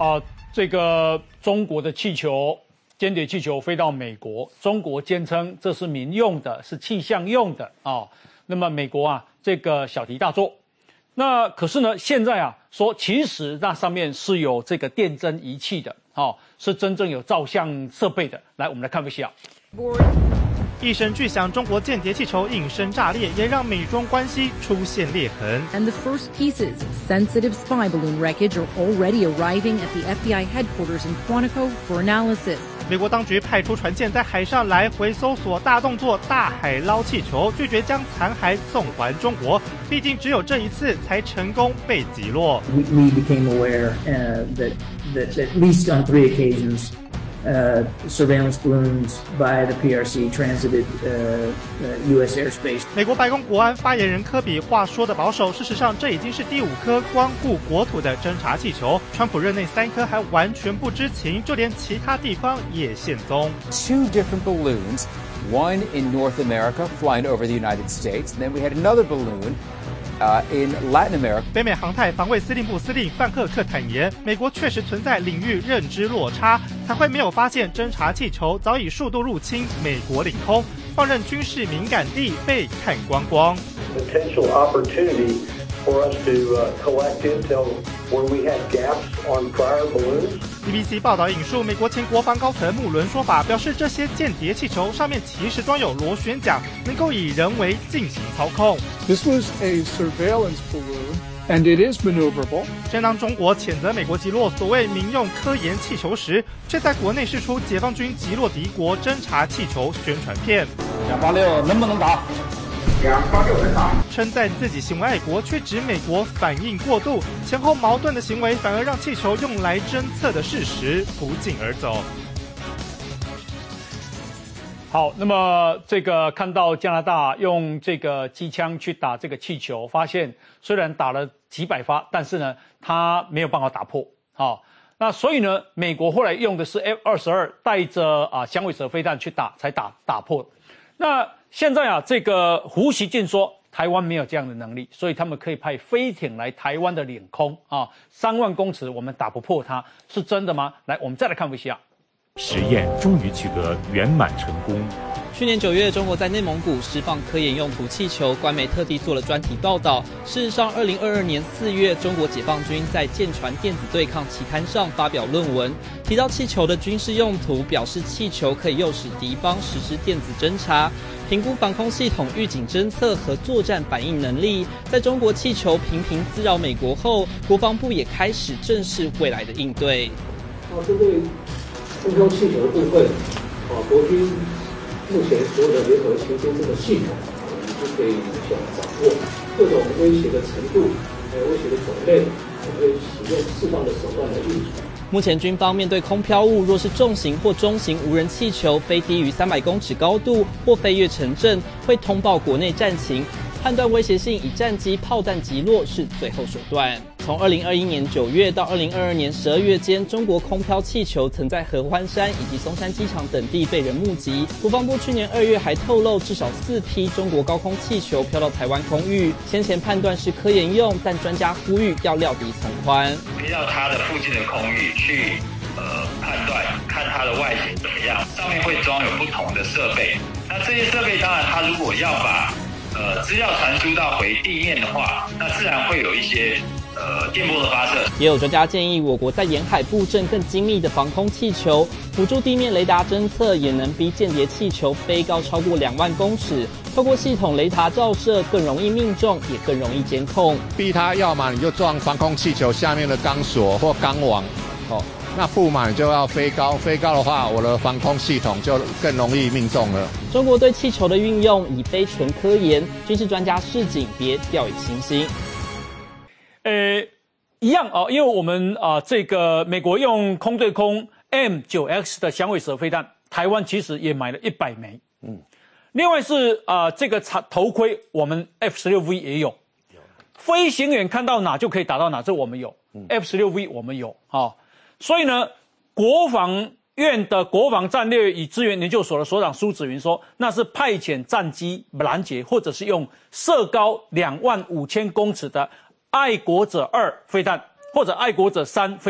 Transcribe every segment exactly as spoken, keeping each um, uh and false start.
啊、呃，这个中国的气球。间谍气球飞到美国，中国坚称这是民用的，是气象用的啊、哦。那么美国啊，这个小题大做。那可是呢，现在啊说，其实那上面是有这个电侦仪器的，哦，是真正有照相设备的。来，我们来看一下。 一声巨响，中国间谍气球应声炸裂，也让美中关系出现裂痕。 And the first pieces of sensitive spy balloon wreckage are already arriving at the F B I headquarters in Quantico for analysis. 美国当局派出船舰在海上来回搜索，大动作大海捞气球，拒绝将残骸送还中国。毕竟只有这一次才成功被击落。 We, we became aware uh, that, that at least on three occasions. Uh, surveillance balloons by the P R C transited uh, uh, U S airspace. 美国白宫国安发言人科比话说的保守，事实上这已经是第五颗光顾国土的侦察气球。川普任内三颗还完全不知情，就连其他地方也现踪。 Two different balloons, one in North America flying over the United States, and then we had another balloon. Uh, in Latin America. 北美航太防卫司令部司令范克克坦言，美国确实存在领域认知落差，才会没有发现侦察气球早已数度入侵美国领空，放任军事敏感地被看光光。 Potential opportunity for us to uh, collect intel where we had gaps on prior balloons. B B C 报道引述美国前国防高层穆伦说法，表示这些间谍气球上面其实装有螺旋桨，能够以人为进行操控。 This was a surveillance balloon, and it is maneuverable. 正当中国谴责美国击落所谓民用科研气球时，却在国内释出解放军击落敌国侦察气球宣传片。 两八六能不能打？ 两八六能打。称赞自己行为爱国，却指美国反应过度，前后矛盾的行为反而让气球用来侦测的事实不胫而走。 好，那么这个看到加拿大用这个机枪去打这个气球，发现虽然打了几百发，但是呢，它没有办法打破。好、哦，那所以呢，美国后来用的是 F 二十二带着啊响尾蛇飞弹去打，才打打破。那现在啊，这个胡锡进说台湾没有这样的能力，所以他们可以派飞艇来台湾的领空啊，三万公尺我们打不破它，是真的吗？来，我们再来看一下。 实验终于取得圆满成功。 去年九月，中国在内蒙古释放科研用途气球，官媒特地做了专题报道。事实上，二零二二年四月，中国解放军在《舰船电子对抗》期刊上发表论文，提到气球的军事用途，表示气球可以诱使敌方实施电子侦察、评估防空系统预警侦测和作战反应能力。在中国气球频频滋扰美国后，国防部也开始正视未来的应对。 哦，这对空飘气球的部分，啊，国军目前所有的联合行军这个系统，我们就可以想掌握各种威胁的程度，还有威胁的种类，我会使用适当的手段来运作。 目前军方面对空飘物，若是重型或中型无人气球飞低于三百公尺高度或飞越城镇，会通报国内战情，判断威胁性以战机、炮弹击落是最后手段。从二零二一年九月到二零二二年十二月间，中国空飘气球曾在合欢山以及松山机场等地被人目击。国防部去年二月还透露，至少四批中国高空气球飘到台湾空域，先前判断是科研用，但专家呼吁要料敌从宽。 飞到它的附近的空域去，呃，判断看它的外形怎么样，上面会装有不同的设备。那这些设备，当然它如果要把呃资料传输到回地面的话，那自然会有一些。呃，电波的发射， 也有专家建议，我国在沿海布阵更精密的防空气球，辅助地面雷达侦测，也能逼间谍气球飞高超过两万公尺。透过系统雷达照射，更容易命中，也更容易监控。 逼它，要么你就撞防空气球下面的钢索或钢网，哦，那不嘛你就要飞高，飞高的话，我的防空系统就更容易命中了。 中国对气球的运用已非纯科研，军事专家示警，别掉以轻心。 呃，一样哦，因为我们啊、呃，这个美国用空对空 M 九 X 的响尾蛇飞弹，台湾其实也买了一百枚。嗯，另外是啊、呃，这个头盔我们 F 十六 V 也有，飞行员看到哪就可以打到哪，这我们有、嗯、F 十六 V 我们有啊、哦，所以呢，国防院的国防战略与资源研究所的所长苏子云说，那是派遣战机拦截，或者是用射高两万五千公尺的爱国者二飞弹或者爱国者三飞弹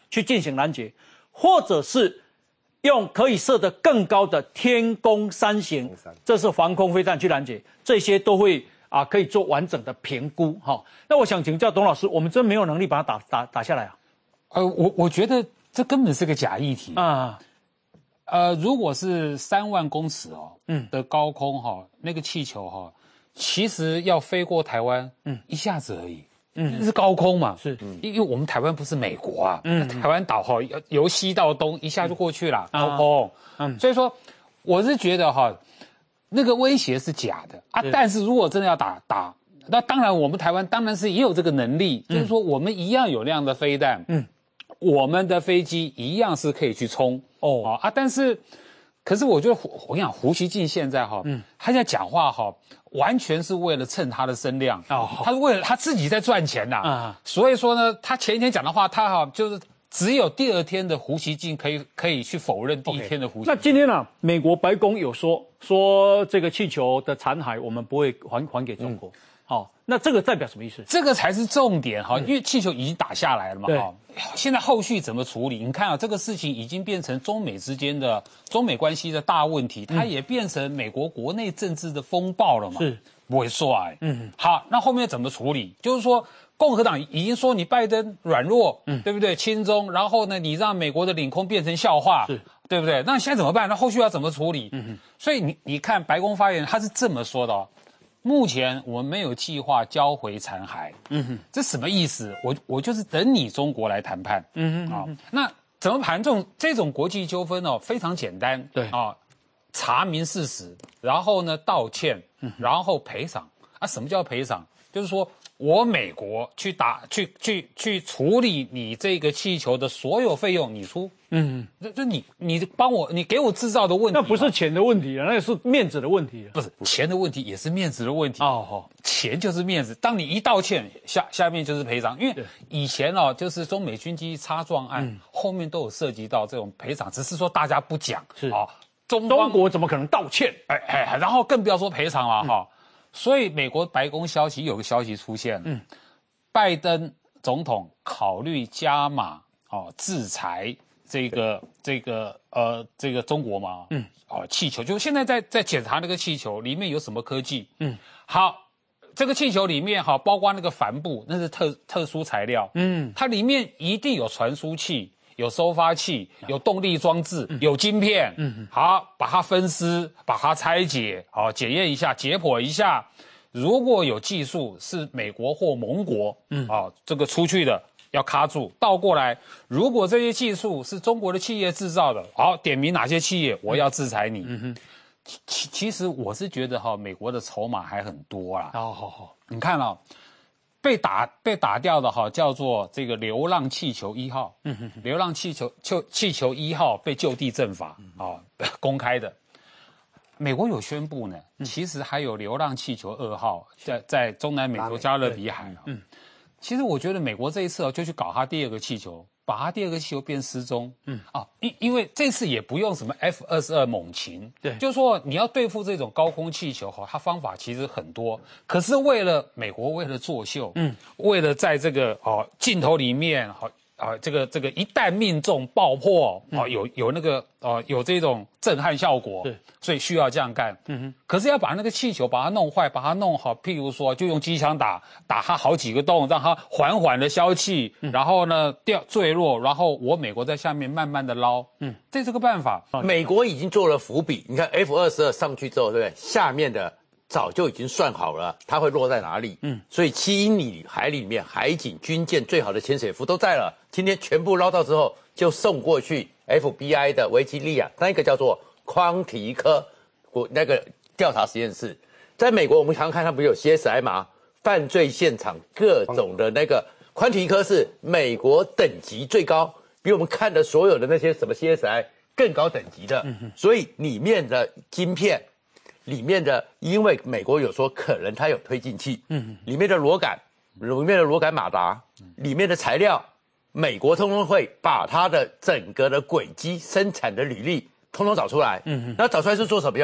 去进行拦截，或者是用可以射得更高的天弓三型，这是防空飞弹去拦截，这些都会啊可以做完整的评估哈、哦。那我想请教董老师，我们真没有能力把它打打打下来啊？ 呃，我我觉得这根本是个假议题啊。呃，如果是三万公尺哦，嗯的高空哈、哦，那个气球哈、哦，其实要飞过台湾，嗯，一下子而已，嗯，那是高空嘛，是，因为我们台湾不是美国啊，嗯，台湾岛哈、哦，由西到东一下就过去了，高空，嗯，所以说我是觉得哈、哦，那个威胁是假的啊，但是如果真的要打打，那当然我们台湾当然是也有这个能力，嗯、就是说我们一样有那样的飞弹，嗯。我们的飞机一样是可以去冲哦啊，但是，可是我觉得我跟你讲，胡锡进现在哈，嗯，他在讲话哈，完全是为了蹭他的声量哦，他是为了他自己在赚钱呐啊，所以说呢，他前一天讲的话，他哈就是只有第二天的胡锡进可以可以去否认第一天的胡锡进。 那今天呢、啊，美国白宫有说说这个气球的残骸我们不会还还给中国。嗯好、哦，那这个代表什么意思？ 这个才是重点哈，因为气球已经打下来了嘛哈。现在后续怎么处理？你看啊，这个事情已经变成中美之间的中美关系的大问题，它也变成美国国内政治的风暴了嘛。是，不会说哎。嗯，好，那后面怎么处理？就是说，共和党已经说你拜登软弱，嗯，对不对？亲中，然后呢，你让美国的领空变成笑话，是，对不对？那现在怎么办？那后续要怎么处理？嗯，所以你你看白宫发言人他是这么说的哦。目前我们没有计划交回残骸，嗯哼，这什么意思？我我就是等你中国来谈判，嗯哼，啊、哦，那怎么谈这种这种国际纠纷哦？非常简单，对啊、哦，查明事实，然后呢道歉，嗯、然后赔偿啊。什么叫赔偿？就是说我美国去打去去去处理你这个气球的所有费用，你出。嗯，这这你你帮我，你给我制造的问题， 那不是钱的问题啊，那是面子的问题。 不是钱的问题，也是面子的问题。哦，哦钱就是面子。当你一道歉，下下面就是赔偿。因为以前哦，就是中美军机擦撞案，嗯、后面都有涉及到这种赔偿，只是说大家不讲。是啊、哦， 中中国怎么可能道歉？ 哎哎，然后更不要说赔偿了哈、哦。所以美国白宫消息有个消息出现了，嗯，拜登总统考虑加码哦制裁。这个这个呃这个中国嘛，嗯，哦，气球就是现在在在检查那个气球里面有什么科技，嗯，好，这个气球里面哈，包括那个帆布，那是特特殊材料，嗯，它里面一定有传输器、有收发器、有动力装置、嗯、有晶片，嗯，好，把它分尸，把它拆解，好，检验一下，解剖一下，如果有技术是美国或盟国，嗯，啊、哦，这个出去的。要卡住，倒过来，如果这些技术是中国的企业制造的，好，点名哪些企业，我要制裁你。嗯哼，其其实我是觉得哈，美国的筹码还很多啦。哦，好好，你看哦，被打被打掉的哈，叫做这个流浪气球一号。嗯哼，流浪气球就气球一号被就地正法啊、哦、公开的。美国有宣布呢，其实还有流浪气球二号在在中南美洲加勒比海。嗯。其实我觉得美国这一次哦，就去搞他第二个气球，把他第二个气球变失踪。嗯啊，因因为这次也不用什么 F 二十二猛禽，对，就是说你要对付这种高空气球哈，它方法其实很多。可是为了美国为了作秀，嗯，为了在这个哦镜头里面好。啊，这个这个一旦命中爆破，啊，有有那个呃有这种震撼效果，对，所以需要这样干。嗯哼。可是要把那个气球把它弄坏，把它弄好，譬如说就用机枪打打它好几个洞，让它缓缓的消气，嗯、然后呢掉坠落，然后我美国在下面慢慢的捞。嗯，这是个办法。 美国已经做了伏笔，你看 F 二十二上去之后，对不对？下面的。早就已经算好了，它会落在哪里。嗯，所以七英里海里面，海警、军舰最好的潜水服都在了。今天全部捞到之后，就送过去 F B I 的维吉利亚，那个叫做匡提科国那个调查实验室。在美国，我们常常看它不是有 C S I 吗？犯罪现场各种的那个匡提科是美国等级最高，比我们看的所有的那些什么 C S I 更高等级的。嗯、所以里面的晶片。里面的，因为美国有说可能它有推进器，嗯，里面的螺杆，里面的螺杆马达，里面的材料，美国通通会把它的整个的轨迹生产的履历通通找出来，嗯，那找出来是做什么用？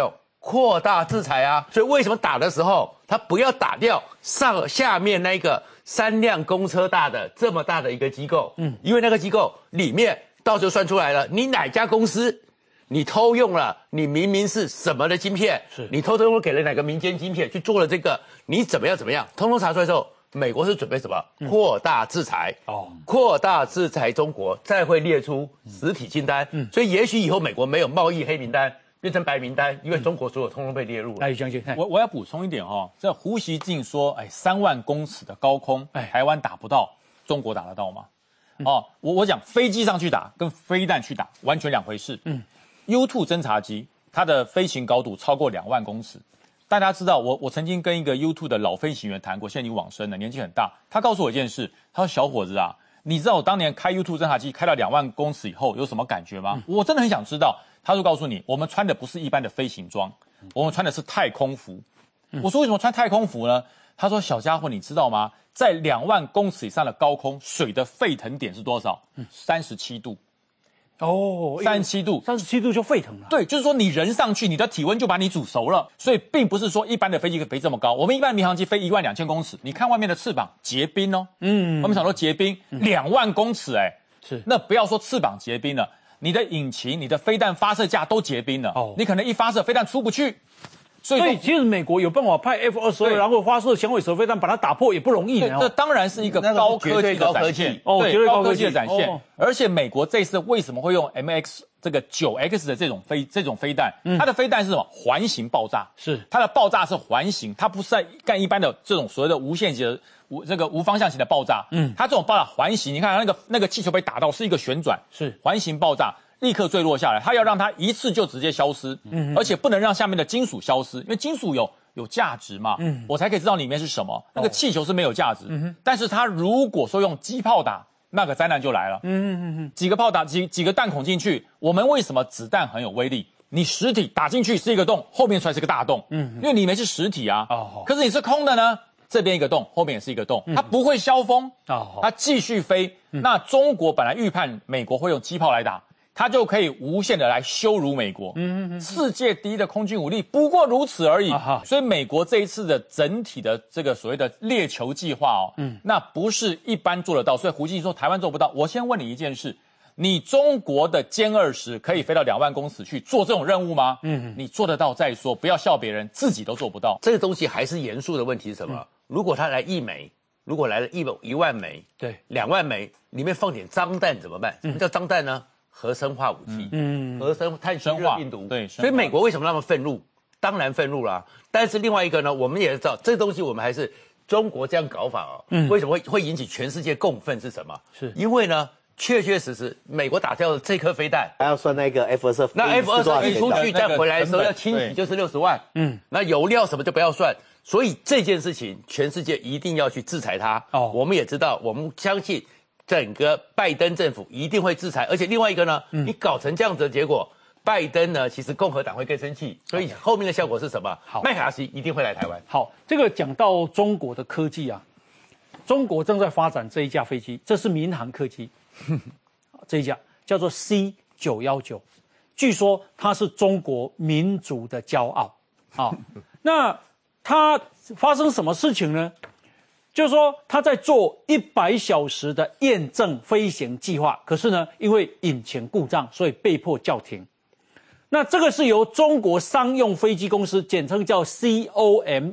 扩大制裁啊。所以为什么打的时候，他不要打掉上下面那个三辆公车大的这么大的一个机构？嗯，因为那个机构里面到时候算出来了，你哪家公司你偷用了，你明明是什么的晶片，是你偷偷用给了哪个民间晶片去做了这个，你怎么样怎么样，通通查出来之后。美国是准备什么？扩大制裁哦，扩大制裁中国，再会列出实体清单。嗯，所以也许以后美国没有贸易黑名单，变成白名单，因为中国所有通通被列入了。 来，将军， 我我要补充一点哈、哦，这胡锡进说，哎，三万公尺的高空，哎，台湾打不到，中国打得到吗？嗯、哦，我我讲飞机上去打跟飞弹去打完全两回事。嗯 ，U 二 侦察机它的飞行高度超过两万公尺。大家知道，我我曾经跟一个 U 二 的老飞行员谈过，现在已经往生了，年纪很大。他告诉我一件事，他说：“小伙子啊，你知道我当年开 U 二 侦察机开到两万公尺以后有什么感觉吗？”嗯、我真的很想知道。他就告诉你，我们穿的不是一般的飞行装，我们穿的是太空服。嗯、我说为什么穿太空服呢？他说：“小家伙，你知道吗？在两万公尺以上的高空，水的沸腾点是多少？三十七度。”哦，三十七度， 三十七度就沸腾了。 对，就是说你人上去，你的体温就把你煮熟了，所以并不是说一般的飞机可以飞这么高。我们一般的民航机飞一万两千公尺，你看外面的翅膀结冰哦，嗯，我们想说结冰，两、嗯、万公尺哎，是，那不要说翅膀结冰了，你的引擎、你的飞弹发射架都结冰了，哦，你可能一发射飞弹出不去。 所以, 所以其实美国有办法派 F 二十二，然后发射响尾蛇飞弹把它打破也不容易的、哦。 这当然是一个高科技的展现，哦，绝对高科技的展现。哦、而且美国这次为什么会用 M X 这个九 X 的这种飞这种飞弹？嗯、它的飞弹是什么？环形爆炸，是它的爆炸是环形，它不是在干一般的这种所谓的无限级的无这个无方向型的爆炸。嗯，它这种爆炸环形，你看那个那个气球被打到是一个旋转，是环形爆炸。立刻坠落下来，它要让它一次就直接消失，嗯，而且不能让下面的金属消失，因为金属有有价值嘛，嗯，我才可以知道里面是什么。那个气球是没有价值，嗯，但是它如果说用机炮打，那个灾难就来了，嗯嗯嗯，几个炮打几几个弹孔进去，我们为什么子弹很有威力？你实体打进去是一个洞，后面出来是个大洞，嗯，因为里面是实体啊，哦，可是你是空的呢。这边一个洞，后面也是一个洞，它不会消风，哦，它继续飞。嗯、那中国本来预判美国会用机炮来打。他就可以无限的来羞辱美国，嗯嗯嗯，世界第一的空军武力不过如此而已。啊、所以美国这一次的整体的这个所谓的猎球计划哦，嗯，那不是一般做得到。所以胡锡进说台湾做不到。我先问你一件事：你中国的歼二十可以飞到两万公尺去做这种任务吗？嗯，你做得到再说，不要笑别人，自己都做不到。 这个东西还是严肃的问题是什么？嗯、如果他来一枚，如果来了一一万枚，对，两万枚，里面放点脏弹怎么办？什么叫脏弹呢？核生化武器，嗯，核生碳虚热病毒，对，所以美国为什么那么愤怒？当然愤怒啦、啊。但是另外一个呢，我们也知道这个东西，我们还是中国这样搞法哦，嗯，为什么会会引起全世界共愤？是什么？是因为呢，确确实实，美国打掉了这颗飞弹， 还要算那个 F 二十二， 那 F 二十二一出去再回来的时候要清洗就是六十万，嗯，那油料什么就不要算。所以这件事情，全世界一定要去制裁它。哦，我们也知道，我们相信。整个拜登政府一定会制裁，而且另外一个呢，嗯、你搞成这样子的结果，拜登呢，其实共和党会更生气，所以后面的效果是什么？好，麦卡锡一定会来台湾。 好，这个讲到中国的科技啊，中国正在发展这一架飞机，这是民航客机，这一架叫做 C 九一九，据说它是中国民族的骄傲啊。那它发生什么事情呢？就是说，他在做一百小时的验证飞行计划，可是呢，因为引擎故障，所以被迫叫停。那这个是由中国商用飞机公司，简称叫 C O M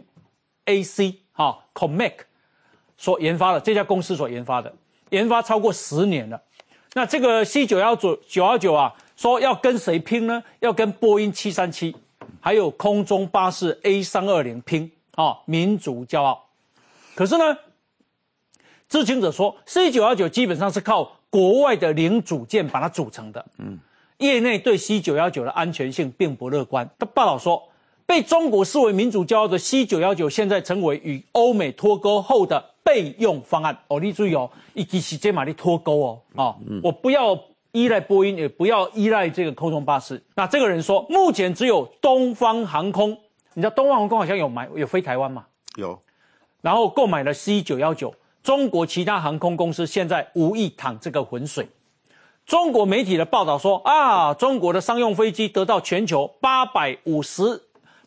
A C 哈 C O M A C 所研发的，这家公司所研发的，研发超过十年了。那这个 C 九一九啊，说要跟谁拼呢？要跟波音七三七，还有空中巴士 A 三二零拼啊，民族骄傲。可是呢，知情者说 ，C 九一九基本上是靠国外的零组件把它组成的。嗯，业内对 C 九一九的安全性并不乐观。报道说，被中国视为民族骄傲的 C 九一九现在成为与欧美脱钩后的备用方案。哦，你注意哦，一其实这马力脱钩哦，啊、嗯，我不要依赖波音，也不要依赖这个空中巴士。那这个人说，目前只有东方航空，你知道东方航空好像有买有飞台湾嘛？ 有。 然后购买了 C 九一九，中国其他航空公司现在无意淌这个浑水。中国媒体的报道说啊，中国的商用飞机得到全球八百五十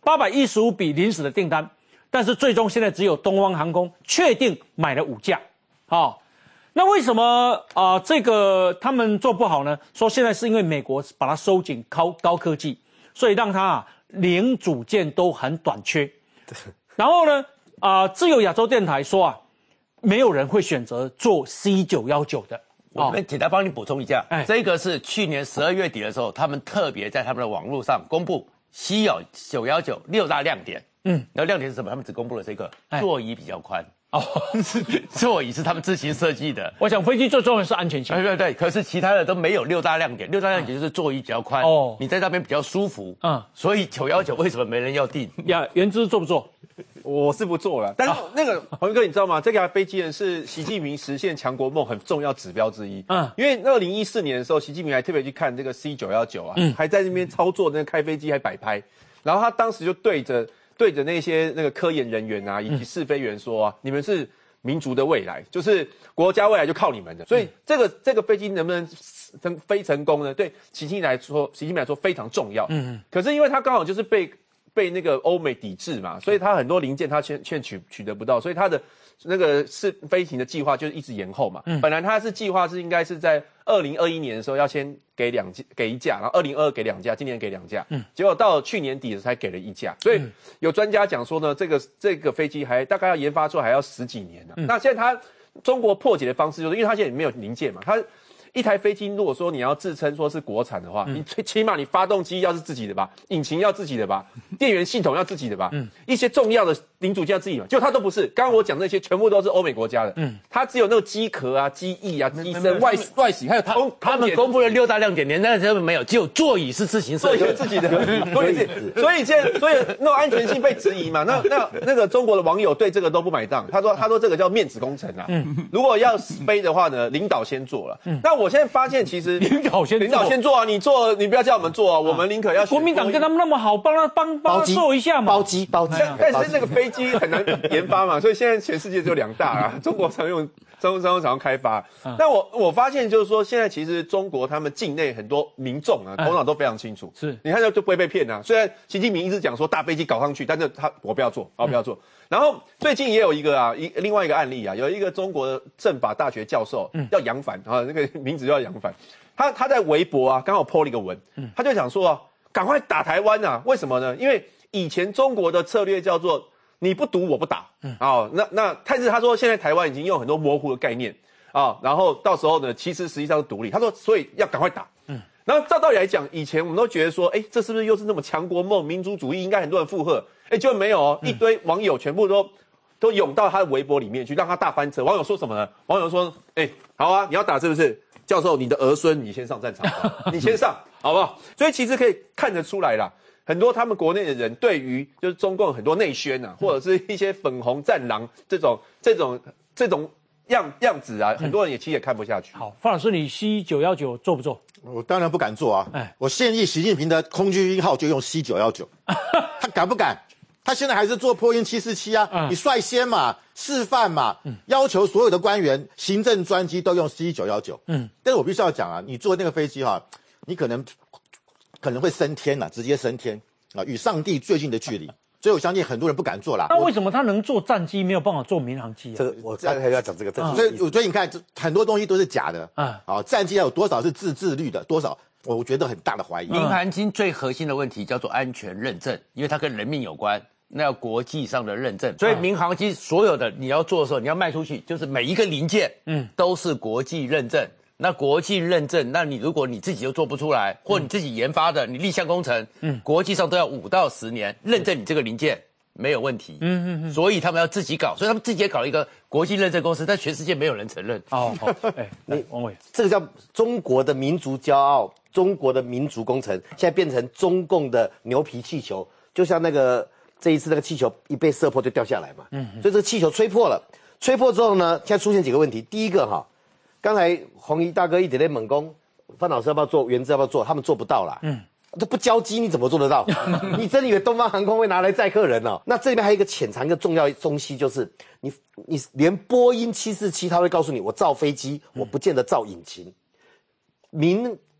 八百一十五笔临时的订单，但是最终现在只有东方航空确定买了五架，啊，那为什么啊、呃、这个他们做不好呢？说现在是因为美国把它收紧高高科技，所以让它啊零组件都很短缺。然后呢啊、呃，自由亚洲电台说啊，没有人会选择做 C 九一九的。 我们简单帮你补充一下，哎，这个是去年十二月底的时候，他们特别在他们的网络上公布 C 九一九六大亮点。嗯，然后亮点是什么？他们只公布了这个座椅比较宽。哦，座椅是他们自行设计的。 我想飞机最重要的是安全性。 对对对，可是其他的都没有六大亮点。六大亮点就是座椅比较宽，哦，你在那边比较舒服。嗯，所以九一九为什么没人要订？ 呀，原之做不做？ 我是不做了，但是那个洪哥，你知道吗？这架飞机呢是习近平实现强国梦很重要指标之一。嗯，因为二零一四年的时候，习近平还特别去看这个 C 九一九啊，嗯，还在那边操作那个开飞机还摆拍，然后他当时就对着对着那些那个科研人员啊以及试飞员说啊，你们是民族的未来，就是国家未来就靠你们的。所以这个这个飞机能不能成飞成功呢？对习近平来说，习近平来说非常重要。嗯，可是因为他刚好就是被。被那个欧美抵制嘛，所以他很多零件他欠欠取取得不到，所以他的那个是飞行的计划就是一直延后嘛。嗯，本来他是计划是应该是在二零二一年的时候要先给两给一架，然后二零二二给两架，今年给两架。嗯，结果到去年底的时候才给了一架，所以有专家讲说呢，这个这个飞机还大概要研发出来还要十几年呢、啊。嗯、那现在他中国破解的方式就是，因为他现在没有零件嘛，他。一台飞机，如果说你要自称说是国产的话，嗯、你最起码你发动机要是自己的吧，引擎要自己的吧，电源系统要自己的吧，嗯、一些重要的零组件要自己的，结果它都不是。刚刚我讲那些全部都是欧美国家的，嗯，它只有那个机壳啊、机翼啊、机身、外外形，还有他他们公布了六大亮点，连那些都没有，只有座椅是自行设计， 座椅是自己的，所以所以现在所以那种安全性被质疑嘛，那那那个中国的网友对这个都不买账，他说他说这个叫面子工程啊，嗯，如果要飞的话呢，领导先做了，嗯，那我现在发现其实。 领导先领导先做啊！你做，你不要叫我们做啊！我们宁可要国民党跟他们那么好，帮他帮帮他做一下嘛。 包机包机， 但是那个飞机很难研发嘛，所以现在全世界只有两大啊，中国常用，中国常用开发。但我我发现就是说，现在其实中国他们境内很多民众啊，头脑都非常清楚。是，你看就就不会被骗啊。虽然习近平一直讲说大飞机搞上去，但是他我不要做，我不要做。然后最近也有一个啊，一另外一个案例啊，有一个中国的政法大学教授叫杨帆啊，那个名字叫杨帆。他他在微博啊，刚好 po 了一个文，他就想说啊，赶快打台湾啊！为什么呢？因为以前中国的策略叫做你不赌我不打，嗯，哦，那那但是他说现在台湾已经用很多模糊的概念啊，然后到时候呢，其实实际上是独立。他说，所以要赶快打，嗯。然后照道理来讲，以前我们都觉得说，哎，这是不是又是那么强国梦、民族主义？应该很多人附和，哎，就没有哦，一堆网友全部都都涌到他的微博里面去，让他大翻车。网友说什么呢？网友说，哎，好啊，你要打是不是？教授，你的儿孙你先上战场，你先上，好不好？所以其实可以看得出来啦，很多他们国内的人对于就是中共很多内宣啊，或者是一些粉红战狼这种这种这种样样子啊，很多人也其实也看不下去。 好，范老师，你 C 九一九做不做？ 我当然不敢做啊！哎，我建议习近平的空军一号就用 C 九一九，他敢不敢？他现在还是做波音七四七啊，嗯、你率先嘛，示范嘛，嗯、要求所有的官员、行政专机都用 C 九一九。嗯，但是我必须要讲啊，你坐那个飞机哈、啊，你可能可能会升天了、啊，直接升天啊，与上帝最近的距离。所以我相信很多人不敢坐啦。 那为什么他能坐战机，没有办法坐民航机啊？ 这个我再还要讲这个，嗯、所以所以你看，很多东西都是假的啊。啊，战机有多少是自制率的，多少？我觉得很大的怀疑。 民航机最核心的问题叫做安全认证，因为它跟人命有关。那要国际上的认证，所以民航机所有的你要做的时候，你要卖出去，就是每一个零件，嗯，都是国际认证。那国际认证，那你如果你自己又做不出来，或你自己研发的，你立项工程，嗯，国际上都要五到十年认证你这个零件没有问题，嗯嗯嗯，所以他们要自己搞，所以他们自己也搞了一个国际认证公司，但全世界没有人承认。 哦，好，哎，你王伟， 这个叫中国的民族骄傲，中国的民族工程，现在变成中共的牛皮气球，就像那个。这一次那个气球一被射破就掉下来嘛，嗯，所以这个气球吹破了，吹破之后呢，现在出现几个问题。第一个哈，刚才弘毅大哥一直在猛攻，范老师要不要做，原子要不要做，他们做不到啦，嗯，这不交机你怎么做得到？你真以为东方航空会拿来载客人哦？那这里面还有一个潜藏一个重要东西，就是你你连波音七四七他会告诉你，我造飞机，我不见得造引擎，民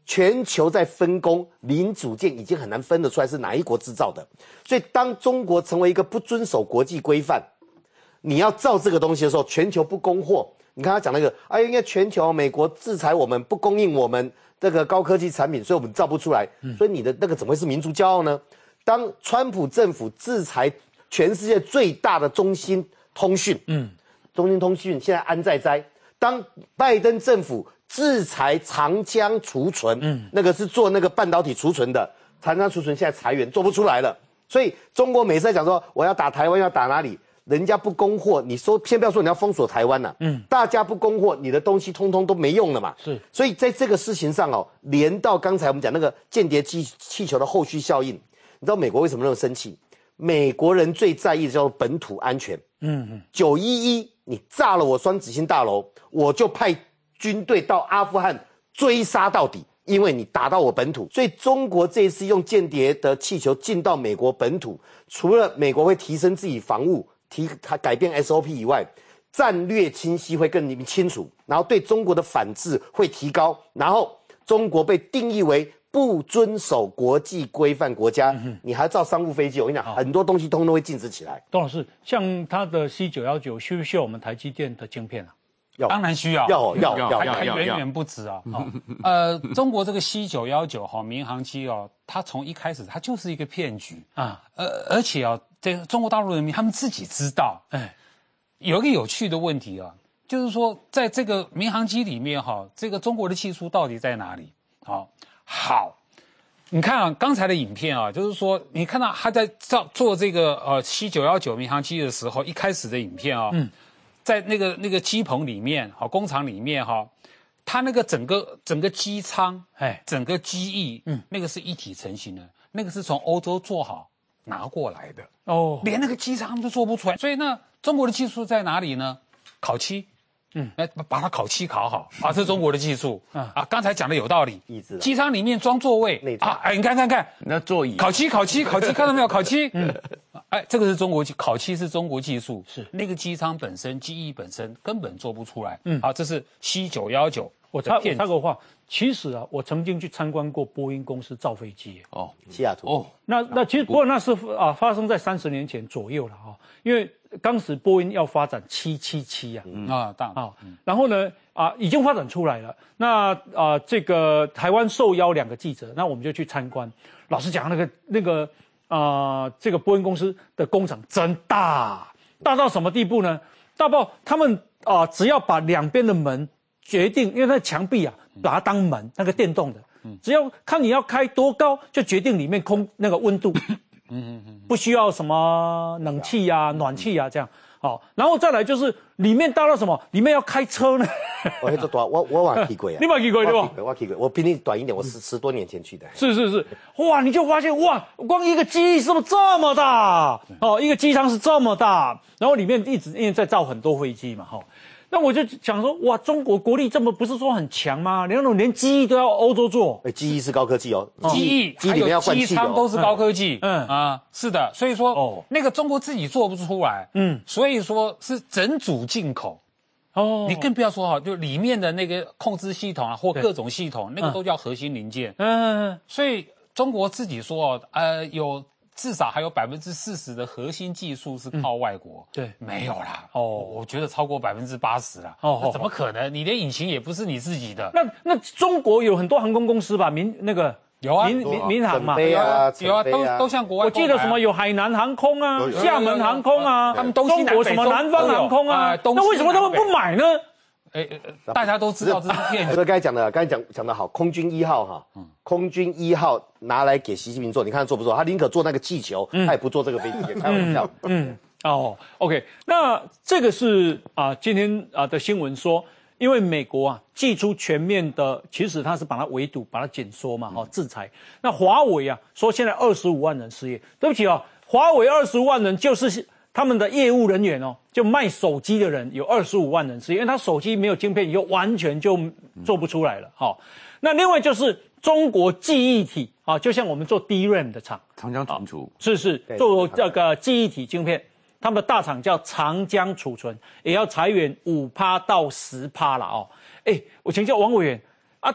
全球在分工零组件已经很难分得出来是哪一国制造的，所以当中国成为一个不遵守国际规范，你要造这个东西的时候，全球不供货。你看他讲那个，哎，应该全球美国制裁我们，不供应我们这个高科技产品，所以我们造不出来。嗯、所以你的那个怎么会是民族骄傲呢？当川普政府制裁全世界最大的中兴通讯，嗯，中兴通讯现在安在哉？当拜登政府制裁长江储存，嗯，那个是做那个半导体储存的，长江储存现在裁员做不出来了。所以中国每次在讲说我要打台湾，要打哪里？人家不供货，你说先不要说你要封锁台湾了、啊，嗯，大家不供货，你的东西通通都没用了嘛。是，所以在这个事情上哦，连到刚才我们讲那个间谍气气球的后续效应，你知道美国为什么那么生气？美国人最在意的叫做本土安全。嗯嗯，九一一你炸了我双子星大楼，我就派军队到阿富汗追杀到底。因为你打到我本土，所以中国这一次用间谍的气球进到美国本土，除了美国会提升自己防务、提改变 S O P 以外，战略清晰会更清楚，然后对中国的反制会提高，然后中国被定义为不遵守国际规范国家，嗯、你还造商务飞机，我跟你讲，很多东西通通都会禁止起来。 董老师，像他的 C 九一九需不需要我们台积电的晶片啊？ 当然需要， 要要要， 还还远远不止啊！哦、呃，中国这个 C 九一九哈民航机哦，它从一开始它就是一个骗局啊，呃，而且啊，这中国大陆人民他们自己知道，哎，有一个有趣的问题啊，就是说在这个民航机里面哈，这个中国的技术到底在哪里？好，好，你看啊，刚才的影片啊，就是说你看到他在造做这个呃 C 九一九民航机的时候，一开始的影片啊，嗯。在那个那个机棚里面，好工厂里面哈，它那个整个整个机舱，哎，整个机翼，嗯，那个是一体成型的，那个是从欧洲做好拿过来的哦，连那个机舱都做不出来，所以呢，中国的技术在哪里呢？烤漆，嗯，来把它烤漆烤好啊，这是中国的技术啊啊，刚才讲的有道理，机舱里面装座位啊，哎，你看看看， 那座椅， 烤漆烤漆烤漆，看到没有？烤漆，嗯。哎，这个是中国烤漆是中国技术，是那个机舱本身机翼本身根本做不出来。嗯，好，这是 C 九一九。 我插我插个话，其实啊，我曾经去参观过波音公司造飞机。 哦，西雅图。哦， 那那其实不过那是啊，发生在三十年前左右了啊，因为当时波音要发展七七七啊，嗯、啊大啊，嗯、然后呢啊已经发展出来了。那啊这个台湾受邀两个记者，那我们就去参观。老实讲，那个那个。啊、呃，这个波音公司的工厂真大，大到什么地步呢？大到他们啊、呃，只要把两边的门决定，因为那墙壁啊，把它当门，那个电动的，嗯，只要看你要开多高，就决定里面空那个温度，嗯嗯嗯，不需要什么冷气啊、暖气啊这样。好，然后再来就是里面搭了什么？里面要开车呢？ 我那个短，我我往去过呀。 你往去过对吧？ 我去过，我比你短一点，我十十多年前去的。 是是是，哇！你就发现哇，光一个机翼是不是这么大？哦，一个机舱是这么大，然后里面一直因为在造很多飞机嘛，哈、哦。那我就想说，哇，中国国力这么不是说很强吗？连那种连机翼都要欧洲做， 哎，机翼是高科技哦， 机翼机里面要灌气机舱都是高科技，嗯啊，是的，所以说哦，那个中国自己做不出来，嗯，所以说是整组进口，哦，你更不要说哈，就里面的那个控制系统啊，或各种系统，那个都叫核心零件，嗯，所以中国自己说，呃，有。至少还有百分之四十的核心技术是靠外国，嗯、对，没有啦。哦，我觉得超过百分之八十啦。哦，怎么可能？你连引擎也不是你自己的。 那那中国有很多航空公司吧？民那个有啊， 民民民航嘛， 有啊， 有啊，都都向国外。 我记得什么有海南航空啊，厦门航空啊，他们东西中国什么南方航空啊，那为什么他们不买呢？ 哎，大家都知道这是骗子。 所以刚才讲的，刚才讲讲的好，空军一号哈，嗯、空军一号拿来给习近平做，你看他做不做？他宁可做那个气球，嗯、他也不做这个飞机，开玩笑。 嗯，嗯哦 ，OK， 那这个是啊、呃，今天啊、呃、的新闻说，因为美国啊祭出全面的，其实他是把它围堵，把它紧缩嘛，哈、哦，制裁。那华为啊说现在二十五万人失业，对不起哦，华为二十五万人就是。他们的业务人员哦，就卖手机的人有二十五万人是因为他手机没有晶片，以后完全就做不出来了。好、哦，那另外就是中国记忆体啊，就像我们做 D RAM 的厂， 长江存储、哦、 是是做这个记忆体晶片，他们的大厂叫长江储存，也要裁员五趴到十趴了哦。哎，我请教王委员啊，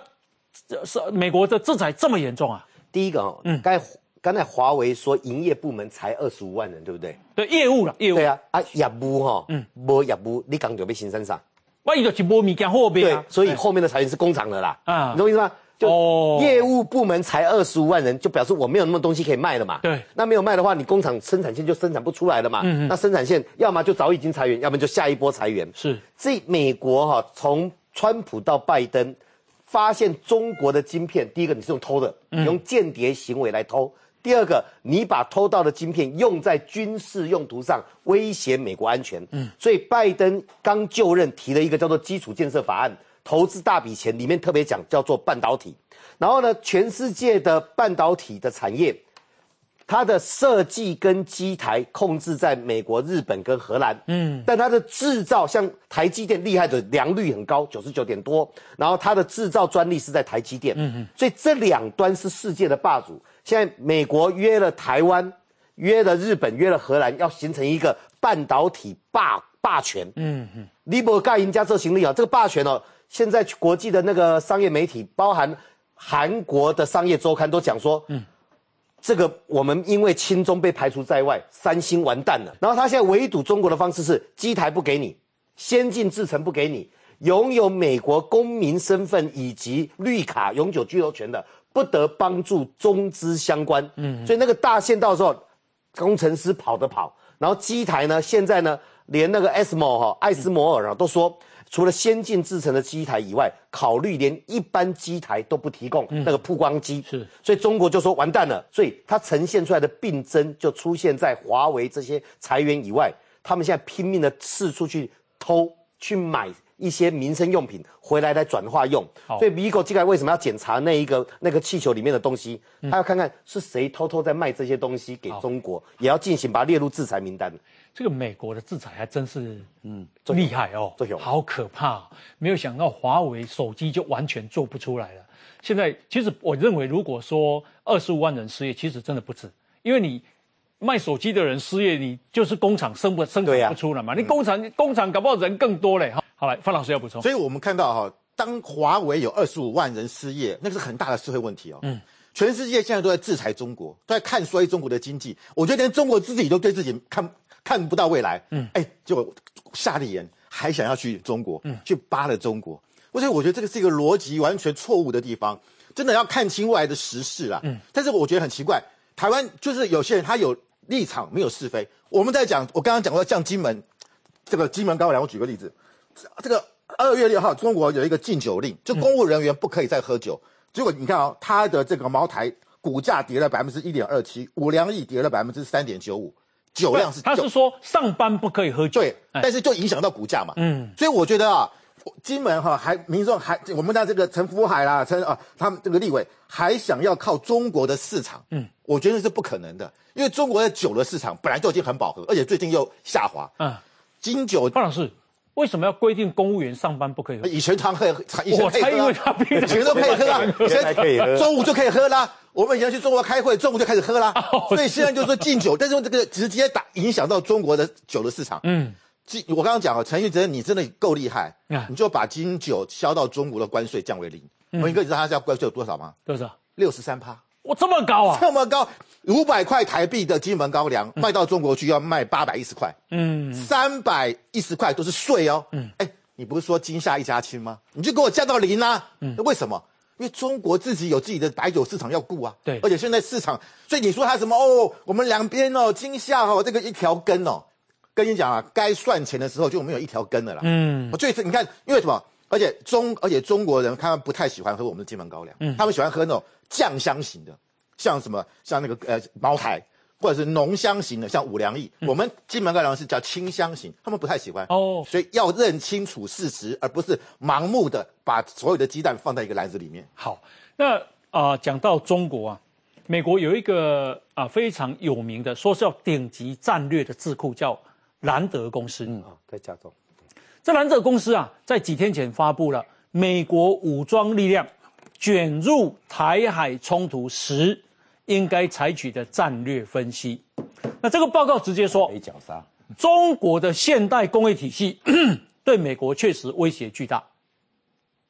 是美国的制裁这么严重啊？ 第一个哦，嗯，刚才刚才华为说营业部门才二十五万人，对不对？ 对，业务了，业务。 对啊，啊业务哈，嗯，无业务，你刚就被新生上。 万一就是无物件货币啊。 对，所以后面的裁员是工厂的啦。啊，你懂我意思吗？就业务部门才二十五万人，就表示我没有那么东西可以卖了嘛。 对， 那没有卖的话，你工厂生产线就生产不出来了嘛。嗯，那生产线要么就早已经裁员，要么就下一波裁员。 是， 这美国哈，从川普到拜登，发现中国的晶片，第一个你是用偷的，嗯、用间谍行为来偷；第二个，你把偷到的晶片用在军事用途上，威胁美国安全。嗯，所以拜登刚就任提了一个叫做基础建设法案。投资大笔钱，里面特别讲叫做半导体，然后呢，全世界的半导体的产业，它的设计跟机台控制在美国、日本跟荷兰，嗯，但它的制造像台积电厉害的良率很高，九十九点多，然后它的制造专利是在台积电，嗯嗯，所以这两端是世界的霸主。现在美国约了台湾，约了日本，约了荷兰，要形成一个半导体霸霸权，嗯嗯，你不盖赢家这行李啊，这个霸权哦。现在国际的那个商业媒体，包含韩国的商业周刊都讲说，嗯，这个我们因为亲中被排除在外，三星完蛋了。然后他现在围堵中国的方式是机台不给你，先进制程不给你，拥有美国公民身份以及绿卡永久居留权的，不得帮助中资相关。嗯，所以那个大限到时候，工程师跑的跑，然后机台呢，现在呢，连那个 A S M O 哈艾斯摩尔啊都说。除了先进制程的机台以外，考虑连一般机台都不提供、嗯、那个曝光机，是，所以中国就说完蛋了，所以它呈现出来的病症就出现在华为这些裁员以外，他们现在拼命的四处去偷去买一些民生用品回来来转化用，所以 Vigo 进来为什么要检查那一个那个气球里面的东西？他要看看是谁偷偷在卖这些东西给中国，也要进行把它列入制裁名单。 这个美国的制裁还真是嗯厉害哦，好可怕、哦！没有想到华为手机就完全做不出来了。现在其实我认为，如果说二十五万人失业，其实真的不止，因为你卖手机的人失业，你就是工厂生不生产不出来嘛。啊、你工厂、嗯、工厂搞不好人更多嘞。好，来范老师要补充。 所以我们看到哈，当华为有二十五万人失业，那个是很大的社会问题哦。嗯。全世界现在都在制裁中国，都在看衰中国的经济。我觉得连中国自己都对自己看看不到未来。嗯，哎，结果夏立言还想要去中国，嗯，去扒了中国。所以我觉得这个是一个逻辑完全错误的地方，真的要看清未来的时事啦。嗯，但是我觉得很奇怪，台湾就是有些人他有立场，没有是非。我们在讲，我刚刚讲过像金门，这个金门高粱，我举个例子，这个二月六号，中国有一个禁酒令，就公务人员不可以再喝酒。嗯，结果你看啊，它的这个茅台股价跌了百分之一点二七，五粮液跌了百分之三点九五，酒量是。 他是说上班不可以喝酒， 对，哎、但是就影响到股价嘛。嗯，所以我觉得啊，金门哈还民众还我们的这个陈福海啦，陈啊他们这个立委还想要靠中国的市场，嗯，我觉得是不可能的，因为中国的酒的市场本来就已经很饱和，而且最近又下滑。嗯，金酒。 范老师。为什么要规定公务员上班不可以喝？ 以前常可以，以前可以喝、啊， 我才因为他以前都可以喝啊，以前可以喝，中午就可以喝啦。我们以前去中国开会，中午就开始喝啦。哦、所以现在就是说禁酒，但是这个直接打影响到中国的酒的市场。嗯，我刚刚讲了，陈玉哲你真的够厉害，嗯、你就把金酒销到中国的关税降为零。文、嗯、哥，你知道他要关税有多少吗？ 多少？ 六十三趴。 哇，这么高啊！ 这么高，五百块台币的金门高粱、嗯、卖到中国去要卖八百一十块。嗯，三百一十块都是税哦。嗯，哎。你不是说金夏一家亲吗？你就给我降到零啊！嗯，为什么？因为中国自己有自己的白酒市场要顾啊。对，而且现在市场，所以你说它什么哦？我们两边哦，金夏哦，这个一条根哦，跟你讲啊，该算钱的时候就没有一条根了啦。嗯，我最你看，因为什么？而且中而且中国人他们不太喜欢喝我们的金门高粱，嗯，他们喜欢喝那种酱香型的，像什么像那个呃茅台。或者是浓香型的，像五粮液，嗯、我们金门高粱是叫清香型，他们不太喜欢哦，所以要认清楚事实，而不是盲目的把所有的鸡蛋放在一个篮子里面。 好，那啊，讲、呃、到中国啊，美国有一个啊、呃、非常有名的，说是要顶级战略的智库，叫兰德公司。嗯啊， 在加州， 这兰德公司啊，在几天前发布了美国武装力量卷入台海冲突时应该采取的战略分析。那这个报告直接说， 被绞杀。 中国的现代工业体系对美国确实威胁巨大，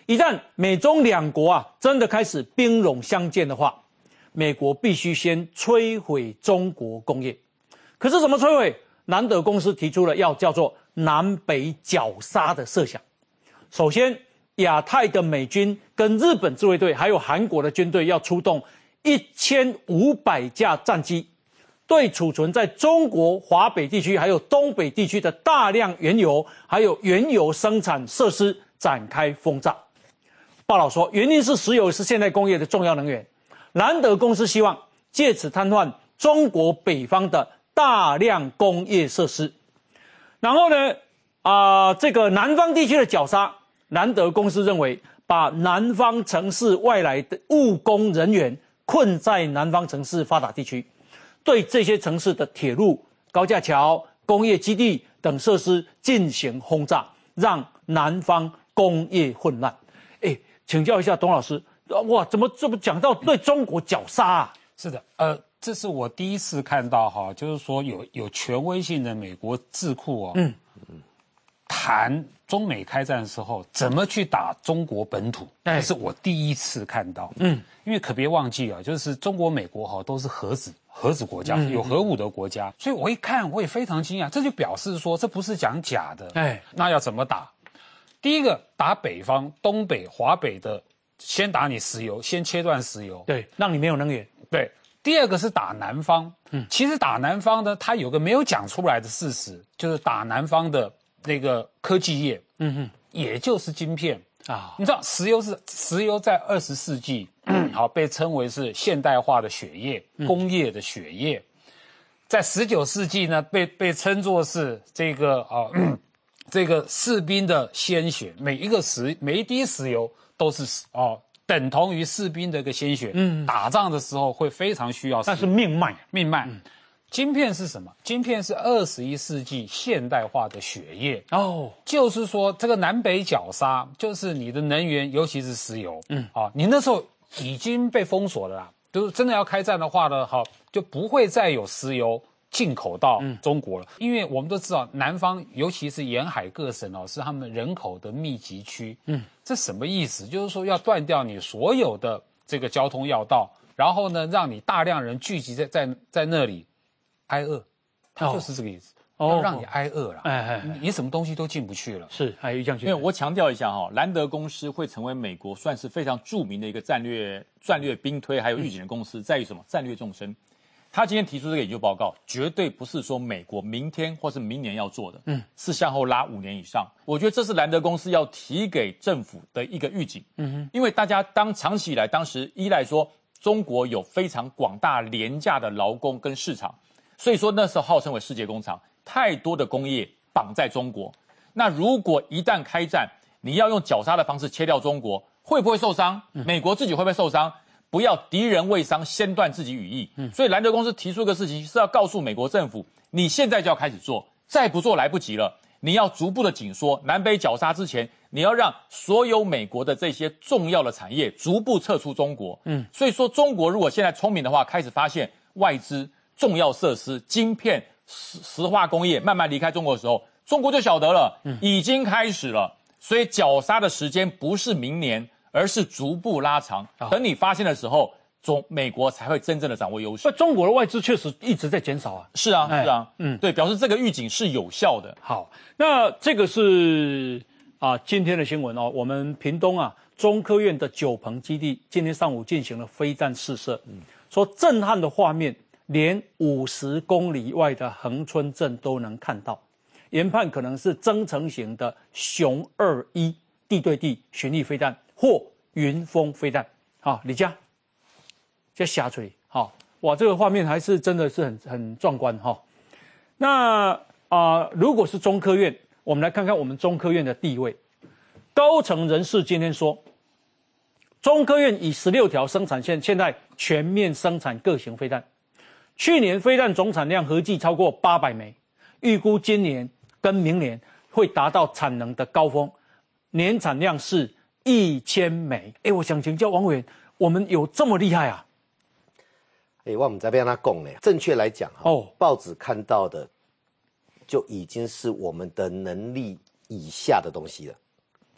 一旦美中两国啊真的开始兵戎相见的话，美国必须先摧毁中国工业。可是怎么摧毁？南德公司提出了要叫做南北绞杀的设想。首先，亚太的美军跟日本自卫队还有韩国的军队要出动一千五百架战机，对储存在中国华北地区还有东北地区的大量原油还有原油生产设施展开轰炸。报道说，原因是石油是现代工业的重要能源，南德公司希望借此瘫痪中国北方的大量工业设施。然后呢，啊、呃，这个南方地区的绞杀，南德公司认为把南方城市外来的务工人员困在南方城市发达地区，对这些城市的铁路、高架桥、工业基地等设施进行轰炸，让南方工业混乱。哎，请教一下董老师，哇，怎么这么讲到对中国绞杀啊？ 是的，呃，这是我第一次看到哈，就是说有有权威性的美国智库哦，嗯，谈中美开战的时候怎么去打中国本土，这是我第一次看到，嗯，因为可别忘记啊，就是中国、美国哈都是核子核子国家，有核武的国家，所以我一看我也非常惊讶，这就表示说这不是讲假的，哎，那要怎么打？第一个打北方、东北、华北的，先打你石油，先切断石油， 对，让你没有能源。 对，第二个是打南方，嗯，其实打南方呢，它有个没有讲出来的事实，就是打南方的那个科技业，嗯哼，也就是晶片啊。你知道，石油是石油在二十世纪，好被称为是现代化的血液，工业的血液，在十九世纪呢，被被称作是这个啊。这个士兵的鲜血，每一个石每一滴石油都是哦，等同于士兵的一个鲜血。嗯，打仗的时候会非常需要。 那是命脉， 命脉。嗯，晶片是什么？晶片是二十一世纪现代化的血液。哦，就是说这个南北绞杀，就是你的能源，尤其是石油。嗯，啊，你那时候已经被封锁了啦，就是真的要开战的话呢，好就不会再有石油进口到中国了，嗯，因为我们都知道南方，尤其是沿海各省哦，是他们人口的密集区。嗯，这什么意思？就是说要断掉你所有的这个交通要道，然后呢，让你大量人聚集在在在那里挨饿，它就是这个意思。哦，要让你挨饿了，哎哎，你你什么东西都进不去了。 是，还有一项， 因为我强调一下哈，兰德公司会成为美国算是非常著名的一个战略战略兵推还有预警的公司，在于什么？战略纵深。他今天提出这个研究报告，绝对不是说美国明天或是明年要做的，嗯，是向后拉五年以上。我觉得这是兰德公司要提给政府的一个预警，嗯哼，因为大家当长期以来，当时依赖说中国有非常广大廉价的劳工跟市场，所以说那时候号称为世界工厂，太多的工业绑在中国。那如果一旦开战，你要用绞杀的方式切掉中国，会不会受伤？美国自己会不会受伤？不要敌人未伤，先断自己羽翼。嗯，所以兰德公司提出一个事情，是要告诉美国政府，你现在就要开始做，再不做来不及了。你要逐步的紧缩，南北绞杀之前，你要让所有美国的这些重要的产业逐步撤出中国。嗯，所以说中国如果现在聪明的话，开始发现外资、重要设施、晶片、石石化工业慢慢离开中国的时候，中国就晓得了，嗯，已经开始了。所以绞杀的时间不是明年，而是逐步拉长，等你发现的时候，中美国才会真正的掌握优势。 那中国的外资确实一直在减少啊。 是啊，是啊，嗯，对，表示这个预警是有效的。 好，那这个是啊今天的新闻哦，我们屏东啊中科院的九鹏基地今天上午进行了飞弹试射，嗯，说震撼的画面，连五十公里外的恒春镇都能看到，研判可能是增程型的雄二一地对地巡弋飞弹。或云峰飞弹，好，李佳，这下垂，好，哇，这个画面还是真的是很很壮观哈。那啊、呃，如果是中科院，我们来看看我们中科院的地位。高层人士今天说，中科院以十六条生产线，现在全面生产各型飞弹。去年飞弹总产量合计超过八百枚，预估今年跟明年会达到产能的高峰，年产量是一千枚。哎，我想请教王委员，我们有这么厉害啊？ 哎，我们在被他讲呢。正确来讲，哦，报纸看到的就已经是我们的能力以下的东西了。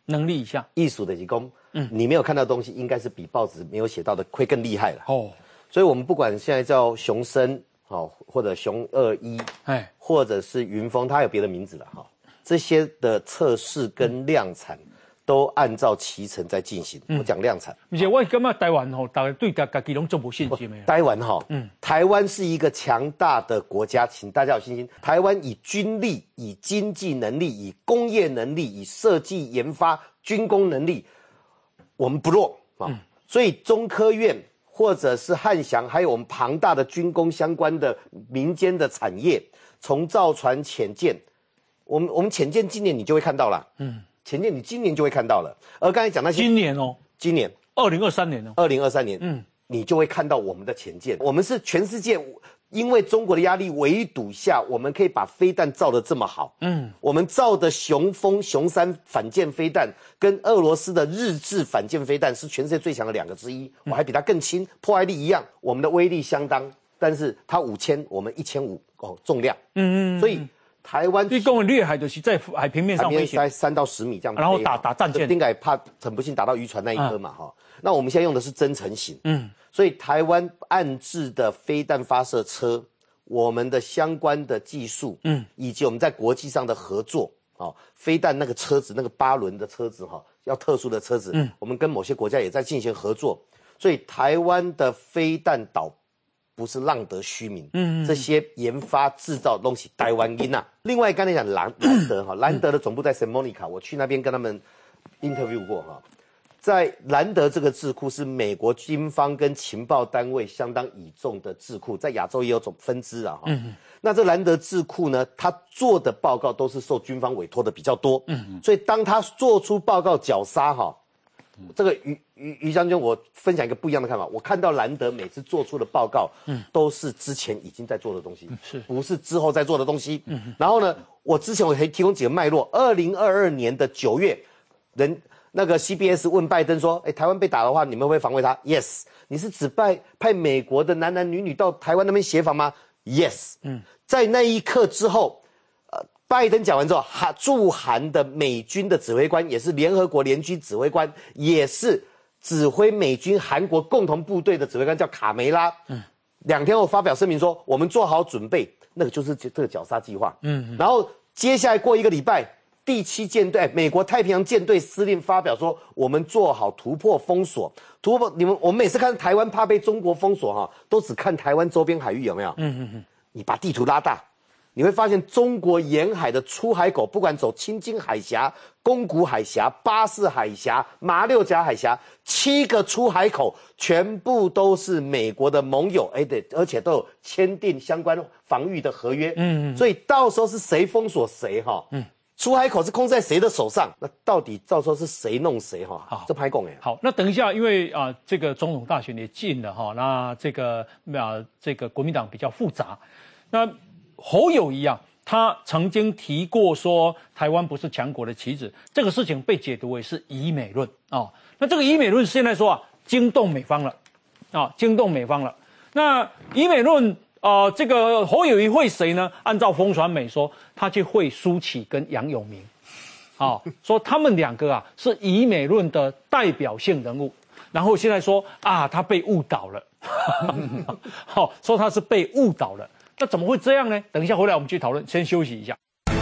能力以下， 艺术的技工，嗯，你没有看到的东西，应该是比报纸没有写到的会更厉害了。哦，所以我们不管现在叫熊生，好，或者熊二一，哎，或者是云峰，它有别的名字了哈。这些的测试跟量产。嗯都按照期程在进行。嗯、我讲量产， 而且我感觉台湾吼，大家对家家己拢做无信心的。 台湾哈，嗯，台湾是一个强大的国家，请大家有信心。台湾以军力、以经济能力、以工业能力、以设计研发、军工能力，我们不弱啊。嗯、所以中科院或者是汉翔，还有我们庞大的军工相关的民间的产业，从造船、潜舰，我们我们潜舰今年你就会看到了，嗯。前年你今年就会看到了，而刚才讲那些今年哦， 今年二零二三年哦， 二零二三年，嗯，你就会看到我们的潜舰。我们是全世界，因为中国的压力围堵下，我们可以把飞弹造得这么好，嗯，我们造的雄风、雄三反舰飞弹跟俄罗斯的日制反舰飞弹是全世界最强的两个之一，我还比它更轻，破坏力一样，我们的威力相当，但是它五千，我们一千五哦，重量，嗯嗯，所以。台湾一共掠海就是在海平面上飞行， 在三到十米这样， 然后打打战舰， 应该怕很不幸打到渔船那一颗嘛哈、啊。那我们现在用的是增程型，嗯，所以台湾岸置的飞弹发射车，我们的相关的技术，嗯，以及我们在国际上的合作，哦，飞弹那个车子，那个八轮的车子哈，要特殊的车子，嗯，我们跟某些国家也在进行合作，所以台湾的飞弹岛。不是浪得虚名，嗯，这些研发制造的东西，台湾因呐。另外，刚才讲兰兰德哈，兰德的总部在圣莫尼卡，我去那边跟他们 interview 过哈。在兰德这个智库是美国军方跟情报单位相当倚重的智库，在亚洲也有种分支啊哈。嗯，那这兰德智库呢，他做的报告都是受军方委托的比较多，嗯，所以当他做出报告绞杀哈。这个于于于将军，我分享一个不一样的看法。我看到兰德每次做出的报告，嗯，都是之前已经在做的东西，嗯、是不是之后在做的东西？嗯，然后呢，我之前我可以提供几个脉络。二零二二年的九月，人那个 C B S 问拜登说：“哎，台湾被打的话，你们会不会防卫他 ？”Yes， 你是指派派美国的男男女女到台湾那边协防吗 ？Yes， 嗯，在那一刻之后。拜登讲完之后，韩驻韩的美军的指挥官，也是联合国联军指挥官，也是指挥美军韩国共同部队的指挥官，叫卡梅拉。嗯，两天后发表声明说，我们做好准备，那个就是这个绞杀计划。嗯，然后接下来过一个礼拜，第七舰队，美国太平洋舰队司令发表说，我们做好突破封锁，突破你们，我们每次看台湾怕被中国封锁哈，都只看台湾周边海域有没有？嗯嗯嗯，你把地图拉大。你会发现，中国沿海的出海口，不管走青津海峡、宫古海峡、巴士海峡、马六甲海峡，七个出海口全部都是美国的盟友，哎对，而且都有签订相关防御的合约。嗯，所以到时候是谁封锁谁哈？嗯，出海口是控制在谁的手上？那到底到时候是谁弄谁哈？好，这拍供哎。 好，那等一下，因为啊、呃，这个总统大选也近了哈，那这个啊，这个国民党比较复杂，那。侯友宜啊，他曾经提过说台湾不是强国的棋子，这个事情被解读为是以美论啊、哦。那这个以美论现在说啊，惊动美方了啊、哦，惊动美方了。那以美论啊、呃，这个侯友宜会谁呢？按照风传媒说，他去会苏起跟杨永明，啊、哦，说他们两个啊是以美论的代表性人物。然后现在说啊，他被误导了，好、哦，说他是被误导了。那怎么会这样呢？等一下回来我们去讨论，先休息一下。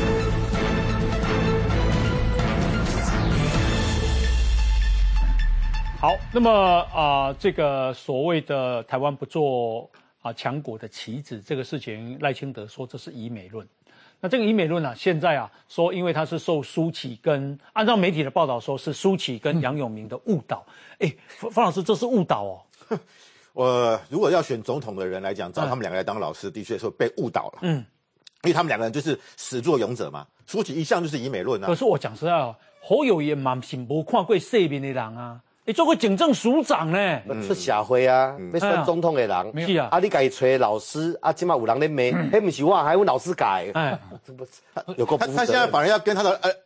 好，那么啊、呃，这个所谓的台湾不做啊强国的棋子这个事情，赖清德说这是以美论。那这个以美论啊，现在啊说，因为他是受苏起跟按照媒体的报道说是苏起跟杨永明的误导。哎、嗯，方老师，这是误导哦。 我如果要选总统的人来讲，找他们两个来当老师，的确说被误导了。嗯，因为他们两个人就是始作俑者嘛，苏起一向就是以美论啊。 可是我讲实在哦，侯友宜嘛是没看过世面的人啊，你做过警政署长呢， 出社会啊，要选总统的人。 是啊， 啊你家找老师啊，今嘛有人在骂，那不是我，还有老师改。哎，这不是有够他他现在反而要跟他的呃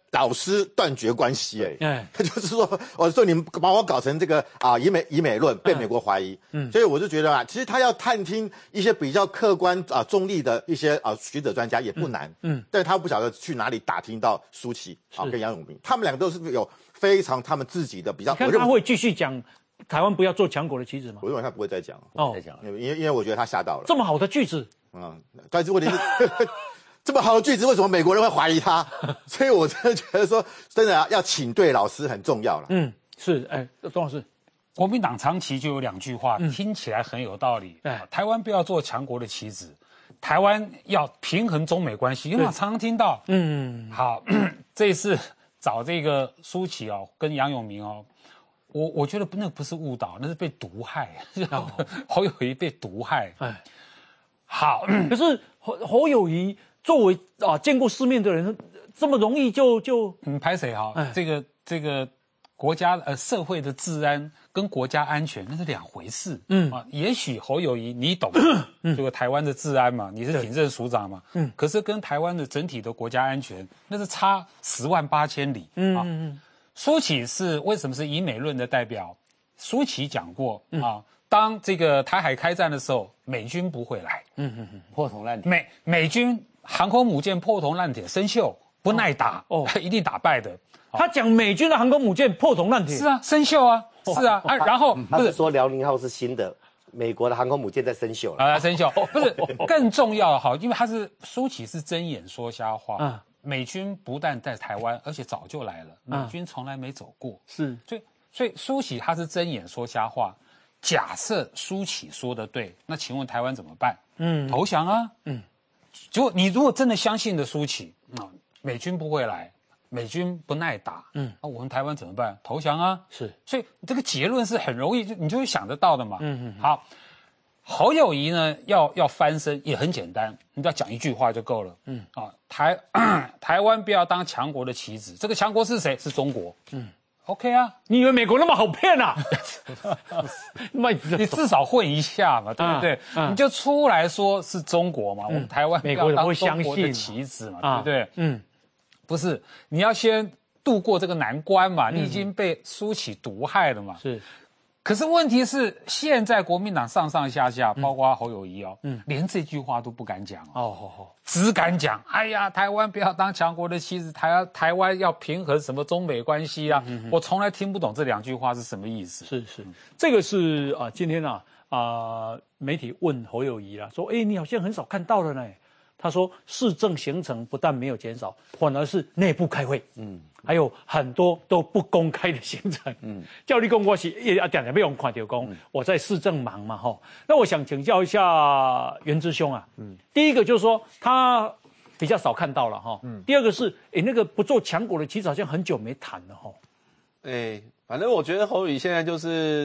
导师断绝关系，哎，哎，就是说，我说你们把我搞成这个啊以美以美论，被美国怀疑，嗯，所以我就觉得啊，其实他要探听一些比较客观啊中立的一些啊学者专家也不难，嗯，但是他不晓得去哪里打听到舒淇啊跟杨永明，他们两个都是有非常他们自己的比较， 你看他会继续讲台湾不要做强国的棋子吗？ 我认为他不会再讲，哦，再讲，因为因为我觉得他吓到了， 这么好的句子， 嗯，但是问题是。这么好的句子，为什么美国人会怀疑他？所以我真的觉得说，真的、啊、要请对老师很重要了。 嗯，是，哎，董老师， 国民党长期就有两句话，嗯、听起来很有道理。哎，台湾不要做强国的棋子，台湾要平衡中美关系，因为我常常听到。嗯，好，这一次找这个舒淇哦，跟杨永明哦，我我觉得那个不是误导，那是被毒害，哦、侯友宜被毒害。哎，好， 可是侯侯友宜。作为啊见过世面的人，这么容易就就嗯拍谁哈？这个这个国家呃社会的治安跟国家安全那是两回事。嗯啊，也许侯友宜你懂这个台湾的治安嘛，你是警政署长嘛。嗯，可是跟台湾的整体的国家安全那是差十万八千里。嗯嗯，舒淇是为什么是以美论的代表？舒淇讲过啊。当这个台海开战的时候，美军不会来。嗯嗯嗯， 破铜烂铁。 美美军航空母舰破铜烂铁，生锈不耐打，哦，一定打败的。 他讲美军的航空母舰破铜烂铁， 是啊，生锈啊，是啊，啊，然后不是说辽宁号是新的，美国的航空母舰在生锈了， 啊，生锈，不是更重要的哈，因为他是舒淇是睁眼说瞎话。嗯，美军不但在台湾，而且早就来了，美军从来没走过，是，所以所以舒淇他是睁眼说瞎话。假设舒淇说的对，那请问台湾怎么办？嗯，投降啊。嗯，结果你如果真的相信的舒淇啊，美军不会来，美军不耐打，嗯，那我们台湾怎么办？投降啊。是，所以这个结论是很容易，你就会想得到的嘛。嗯嗯。好，侯友宜呢要要翻身也很简单，你只要讲一句话就够了。嗯啊，台台湾不要当强国的棋子，这个强国是谁？是中国。嗯。OK 啊， 你以为美国那么好骗啊？ 你至少混一下嘛，对不对？啊啊、你就出来说是中国嘛，嗯、我们台湾美国人会相信的棋子嘛，啊、对不对？嗯，不是，你要先度过这个难关嘛，嗯、你已经被舒淇毒害了嘛。是，可是问题是，现在国民党上上下下，包括侯友宜哦，嗯，连这句话都不敢讲哦，哦哦只敢讲，哎呀，台湾不要当强国的棋子，台湾台湾要平衡什么中美关系啊？嗯、我从来听不懂这两句话是什么意思。 是是，这个是啊，今天啊啊、呃，媒体问侯友宜啦，说，哎，你好像很少看到了呢。他说，市政行程不但没有减少，反而是内部开会，嗯，还有很多都不公开的行程，嗯，教立功我是也啊点点被我们看到讲，嗯、我在市政忙嘛，哈，那我想请教一下元之兄啊，嗯，第一个就是说他比较少看到了哈，嗯，第二个是，哎，那个不做强国的其实好像很久没谈了哈， 哎，反正我觉得侯友宜现在就是。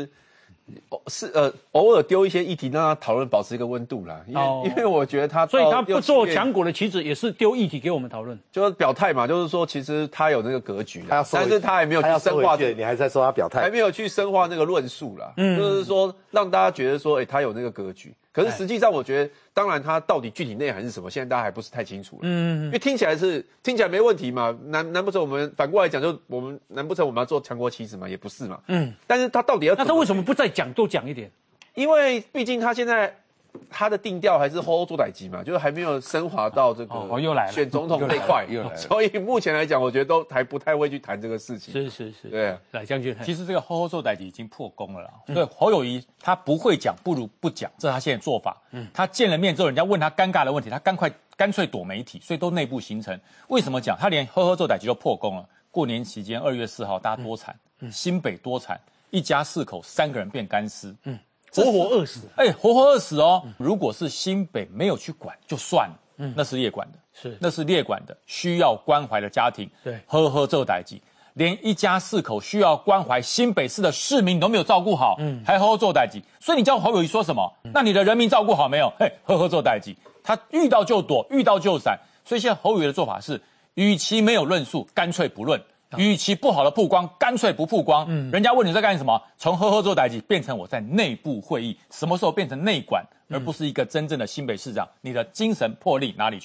是呃，偶尔丢一些议题，让他讨论保持一个温度啦。因为、哦、因为我觉得他， 所以他不做强国的棋子，也是丢议题给我们讨论， 就是表态嘛，就是说其实他有那个格局，他但是他还没有去深化。 你还在说他表态， 还没有去深化那个论述啦。嗯，就是说让大家觉得说，哎、欸，他有那个格局。可是实际上，我觉得，当然他到底具体内涵是什么，现在大家还不是太清楚了。嗯，因为听起来是听起来没问题嘛，难难不成我们反过来讲，就我们难不成我们要做强国棋子嘛？也不是嘛。嗯，但是他到底要那他为什么不再讲多讲一点？ 因为毕竟他现在他的定调还是吼吼做代级嘛，就是还没有升华到这个哦又来了选总统这一块，又来了。所以目前来讲，我觉得都还不太会去谈这个事情。 是是是， 对， 来将军， 其实这个吼吼做代级已经破功了啦。嗯、对，侯友宜他不会讲，不如不讲，这是他现在做法。嗯，他见了面之后，人家问他尴尬的问题，他干快干脆躲媒体，所以都内部形成。为什么讲？他连吼吼做代级都破功了。过年期间，二月四号，大家多惨，嗯、新北多惨，一家四口三个人变干尸。嗯。 活活饿死， 哎、欸，活活饿死哦！嗯、如果是新北没有去管就算了，嗯，那是列管的，是那是列管的，需要关怀的家庭，对，呵呵这代际，连一家四口需要关怀新北市的市民都没有照顾好，嗯，还呵呵做代际，所以你叫侯友宜说什么？嗯、那你的人民照顾好没有？嘿，呵呵做代际，他遇到就躲，遇到就闪，所以现在侯友宜的做法是，与其没有论述，干脆不论。与其不好的曝光，干脆不曝光。嗯，人家问你在干什么，从呵呵做代际变成我在内部会议，什么时候变成内管，而不是一个真正的新北市长？你的精神魄力哪里去了？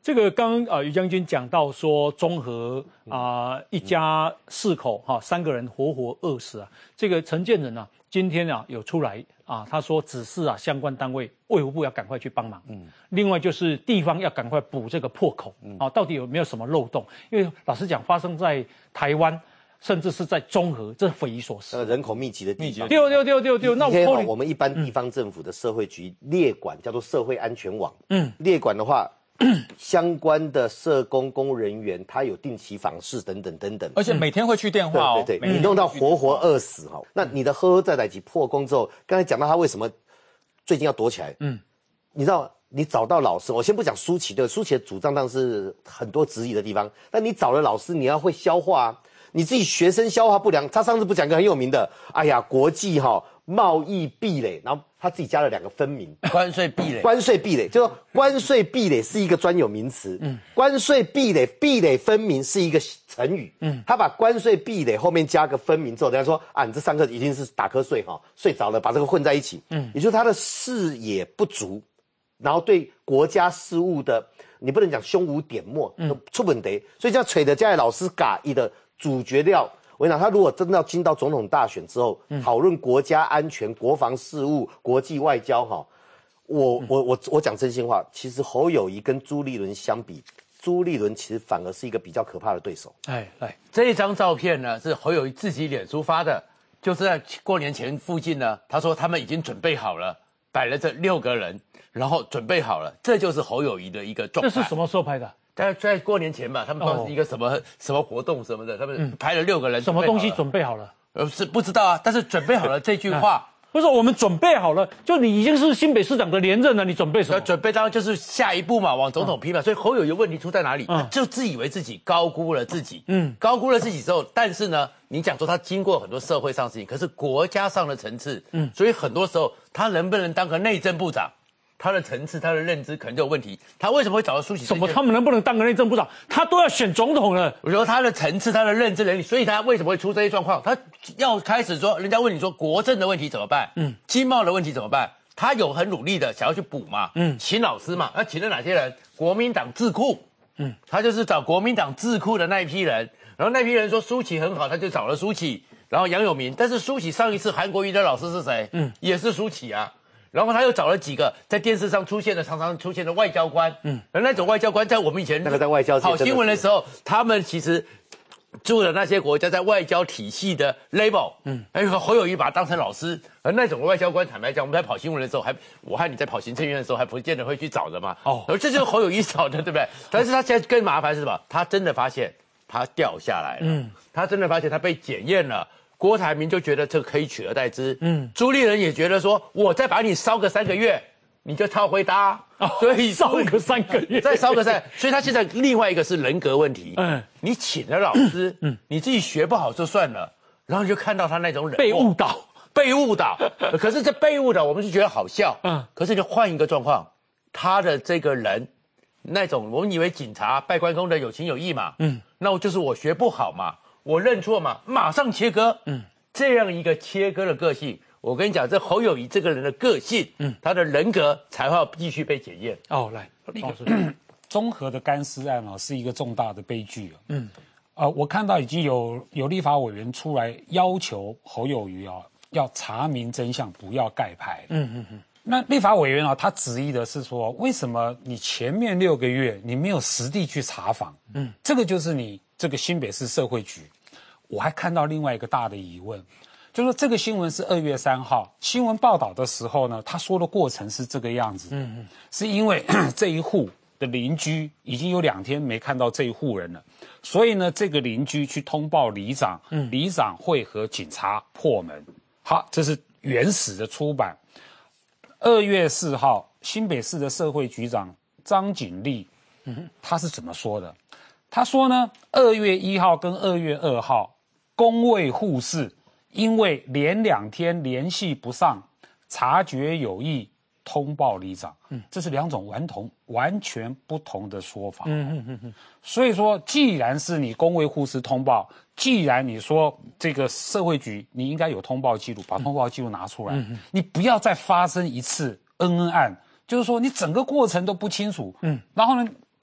这个刚啊、呃、于将军讲到说中和啊、呃、一家四口哈、啊、三个人活活饿死啊，这个陈建仁啊今天啊有出来啊，他说指示啊相关单位卫福部要赶快去帮忙，嗯，另外就是地方要赶快补这个破口，嗯，啊到底有没有什么漏洞？因为老实讲发生在台湾。甚至是在中和，这匪夷所思。 呃，人口密集的地方。 丢丢丢丢丢，那我我们一般地方政府的社会局列管叫做社会安全网。嗯，列管的话，相关的社工公务人员他有定期访视等等等等， 而且每天会去电话哦。 对对对，你弄到活活饿死哈，那你的呵呵在来及破功之后，刚才讲到他为什么最近要躲起来？嗯，你知道。你找到老师，我先不讲舒淇，对，舒淇的主张当然是很多质疑的地方，但你找了老师，你要会消化啊。你自己学生消化不良，他上次不讲一个很有名的，哎呀，国际哈、哦、贸易壁垒，然后他自己加了两个分明， 关税壁垒， 关税壁垒，就说关税壁垒是一个专有名词，嗯，关税壁垒壁垒分明是一个成语，嗯，他把关税壁垒后面加个分明之后，人家说啊，你这上课一定是打瞌睡哈、哦，睡着了，把这个混在一起，嗯，也就是他的视野不足。然后对国家事务的，你不能讲胸无点墨，嗯，出问题，所以叫垂的家的老师嘎一的主角料。我跟你讲，他如果真的要进到总统大选之后，嗯、讨论国家安全、国防事务、国际外交，哈，我我我我讲真心话，其实侯友宜跟朱立伦相比，朱立伦其实反而是一个比较可怕的对手。 哎，来这一张照片呢，是侯友宜自己脸书发的，就是在过年前附近呢，他说他们已经准备好了，摆了这六个人。然后准备好了，这就是侯友宜的一个状态。 这是什么时候拍的？ 在在过年前吧，他们不知道是一个什么、哦、什么活动什么的，他们拍了六个人。 什么东西准备好了？ 呃，是不知道啊，但是准备好了这句话。 不是我们准备好了，就你已经是新北市长的连任了，你准备什么？ 准备当然就是下一步嘛，往总统批嘛。嗯、所以侯友宜问题出在哪里？嗯、就自以为自己高估了自己，嗯，高估了自己之后，但是呢，你讲说他经过很多社会上的事情，可是国家上的层次，嗯，所以很多时候他能不能当个内政部长？他的层次、他的认知可能就有问题。他为什么会找到舒淇？ 什么？他们能不能当个内政部长？他都要选总统了。 我说他的层次、他的认知能力，所以他为什么会出这些状况？他要开始说，人家问你说国政的问题怎么办？嗯，经贸的问题怎么办？他有很努力的想要去补嘛，嗯，请老师嘛。那请了哪些人？国民党智库，嗯，他就是找国民党智库的那一批人。然后那批人说舒淇很好，他就找了舒淇。然后杨永明，但是舒淇上一次韩国瑜的老师是谁？嗯，也是舒淇啊。然后他又找了几个在电视上出现的、常常出现的外交官，嗯，而那种外交官在我们以前那个在外交好新闻的时候，他们其实住的那些国家在外交体系的 label， 嗯，还有侯友宜把他当成老师，而那种外交官，坦白讲，我们在跑新闻的时候，还我和你在跑行政院的时候，还不见得会去找的嘛，哦，而这就是侯友宜找的，对不对？但是他现在更麻烦是什么？他真的发现他掉下来了，嗯，他真的发现他被检验了。郭台铭就觉得这可以取而代之，嗯，朱立伦也觉得说，我再把你烧个三个月，你就超回答，哦、所以烧个三个月， 再烧个三，所以他现在另外一个是人格问题，嗯，你请了老师，嗯，你自己学不好就算了，然后你就看到他那种冷漠被误导， 被误导，可是这被误导我们是觉得好笑，嗯，可是你换一个状况，他的这个人，那种我们以为警察拜关公的有情有义嘛，嗯，那我就是我学不好嘛。我认错嘛，马上切割。嗯，这样一个切割的个性，我跟你讲，这侯友宜这个人的个性，嗯，他的人格才会继续被检验。 哦，来，老师， 综合的干尸案啊，是一个重大的悲剧啊。嗯，呃，我看到已经有有立法委员出来要求侯友宜啊，要查明真相，不要盖牌。嗯嗯嗯。那立法委员啊，他质疑的是说，为什么你前面六个月你没有实地去查访？嗯，这个就是你这个新北市社会局。我还看到另外一个大的疑问，就是说这个新闻是二月三号新闻报道的时候呢，他说的过程是这个样子，嗯嗯，是因为这一户的邻居已经有两天没看到这一户人了，所以呢，这个邻居去通报里长，嗯，里长会和警察破门。好，这是原始的出版。二月四号，新北市的社会局长张景丽，嗯，他是怎么说的？他说呢，二月一号跟二月二号。公卫护士因为连两天联系不上，察觉有异，通报里长。嗯，这是两种完同完全不同的说法。嗯嗯嗯嗯。所以说，既然是你公卫护士通报，既然你说这个社会局你应该有通报记录，把通报记录拿出来，嗯嗯，你不要再发生一次恩恩案，就是说你整个过程都不清楚。嗯，然后呢？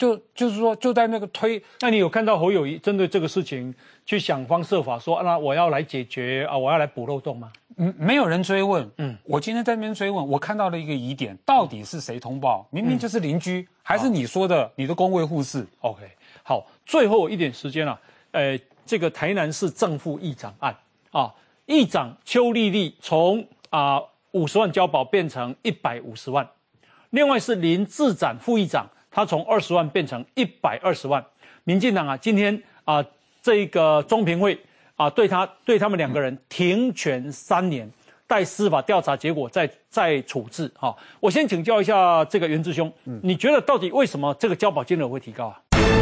就就是说就在那个推。 那你有看到侯友宜针对这个事情去想方设法说，那我要来解决啊，我要来补漏洞吗？ 嗯，没有人追问。嗯，我今天在那边追问，我看到了一个疑点，到底是谁通报？明明就是邻居，嗯、还是你说的你的公卫护士 ？OK， 好，最后一点时间了、啊，呃，这个台南市正副议长案啊，议长邱丽丽从啊五十万交保变成一百五十万，另外是林志展副议长，他从二十万变成一百二十万。民进党啊，今天啊这个中评会。啊，对他对他们两个人停权三年，待司法调查结果再再处置。哈、哦，我先请教一下这个袁志兄，嗯，你觉得到底为什么这个交保金额会提高啊？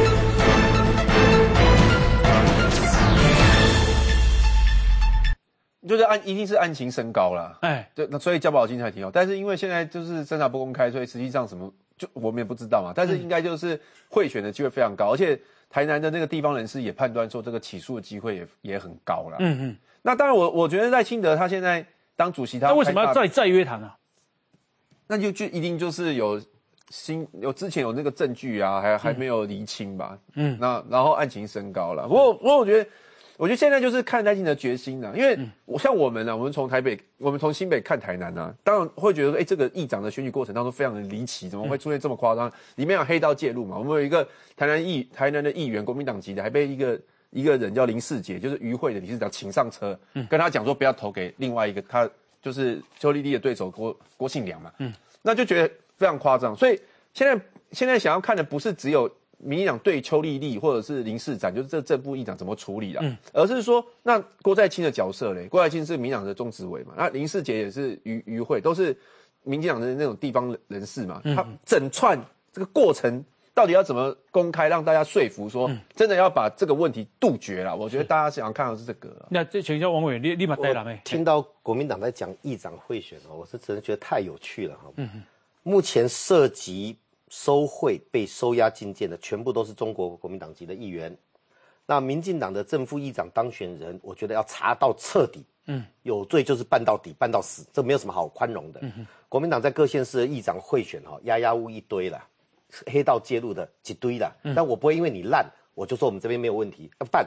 就是案一定是案情升高啦， 哎， 对，那所以交保金才提高。但是因为现在就是侦查不公开，所以实际上什么就我们也不知道嘛。但是应该就是贿选的机会非常高，而且。台南的那个地方人士也判断说，这个起诉的机会也也很高了。嗯嗯。那当然我，我我觉得赖清德他现在当主席他， 他为什么要再再约谈啊？ 那就就一定就是有新有之前有那个证据啊，还还没有厘清吧。嗯。那然后案情升高了。不过不过我觉得，我觉得现在就是看赖清德决心了，因为我像我们呢、啊，我们从台北，我们从新北看台南啊，当然会觉得说，哎、欸，这个议长的选举过程当中非常的离奇，怎么会出现这么夸张？里面有黑道介入嘛？我们有一个台南议台南的议员，国民党籍的，还被一个一个人叫林世杰，就是渔会的理事长请上车，嗯、跟他讲说不要投给另外一个他就是邱丽丽的对手郭郭信良嘛，嗯，那就觉得非常夸张。所以现在现在想要看的不是只有。民进党对邱丽丽或者是林世展，就是这正副议长怎么处理啦？嗯，而是说，那郭在清的角色嘞，郭在清是民进党的中执委嘛，那林世杰也是渔渔会，都是民进党的那种地方人士嘛，嗯、他整串这个过程到底要怎么公开，让大家说服说，嗯、真的要把这个问题杜绝了？我觉得大家想要看到是这个。 那这请教王委员，你立马带来没？ 听到国民党在讲议长贿选哦，我是真的觉得太有趣了哈。嗯哼，目前涉及。收贿被收押禁见的全部都是中国国民党籍的议员，那民进党的正副议长当选人，我觉得要查到彻底，嗯，有罪就是办到底，办到死，这没有什么好宽容的。嗯、国民党在各县市的议长贿选哈，压压物一堆啦，黑道介入的一堆啦，嗯、但我不会因为你烂，我就说我们这边没有问题，要办。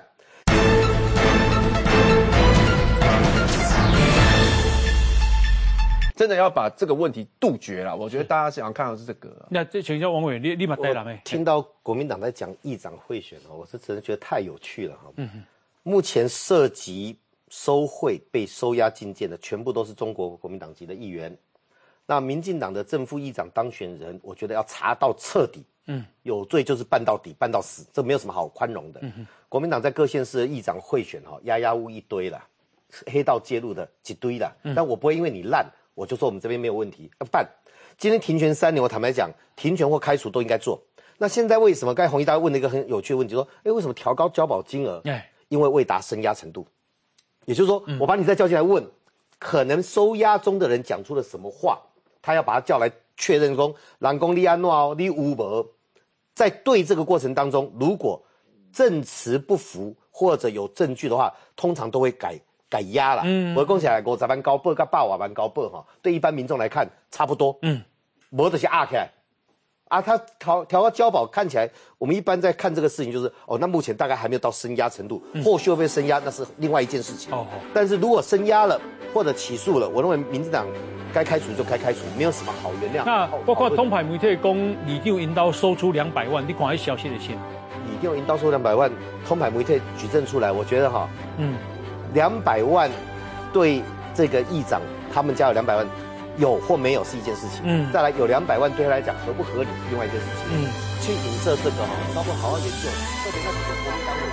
真的要把这个问题杜绝了，我觉得大家想要看到是这个。 那这请教王委员，你立马带来没？ 听到国民党在讲议长贿选哦，我是真的觉得太有趣了哈。嗯哼，目前涉及收贿被收押禁见的全部都是中国国民党籍的议员，那民进党的正副议长当选人，我觉得要查到彻底，嗯，有罪就是办到底，办到死，这没有什么好宽容的。嗯哼，国民党在各县市的议长贿选哈，压压物一堆啦，黑道介入的一堆啦，嗯、但我不会因为你烂。我就说我们这边没有问题，要办。今天停权三年，我坦白讲，停权或开除都应该做。那现在为什么？刚才洪一大问了一个很有趣的问题，说，哎，为什么调高交保金额？哎，因为未达声押程度。也就是说，嗯、我把你再叫进来问，可能收押中的人讲出了什么话，他要把他叫来确认说，人讲你安怎哦，你有无？在对这个过程当中，如果证词不符或者有证据的话，通常都会改。改押了，嗯，我讲起来五十万交保跟百万交保哈，对一般民众来看差不多，嗯，没得些压起来，啊，他调调到交保看起来，我们一般在看这个事情就是，哦，那目前大概还没有到声押程度，嗯、后续会不会声押那是另外一件事情，哦，但是如果声押了或者起诉了，我认为民进党该开除就该开除，没有什么好原谅。 那包括通牌媒体讲，李定引导收出两百万，你看那消息的先， 李定引导收两百万，通牌媒体举证出来，我觉得哈，嗯。两百万对这个议长他们家有两百万，有或没有是一件事情。嗯，再来有两百万对他来讲合不合理是另外一件事情。嗯，去影射这个哈，包括好好研究，特别那几个国民党委。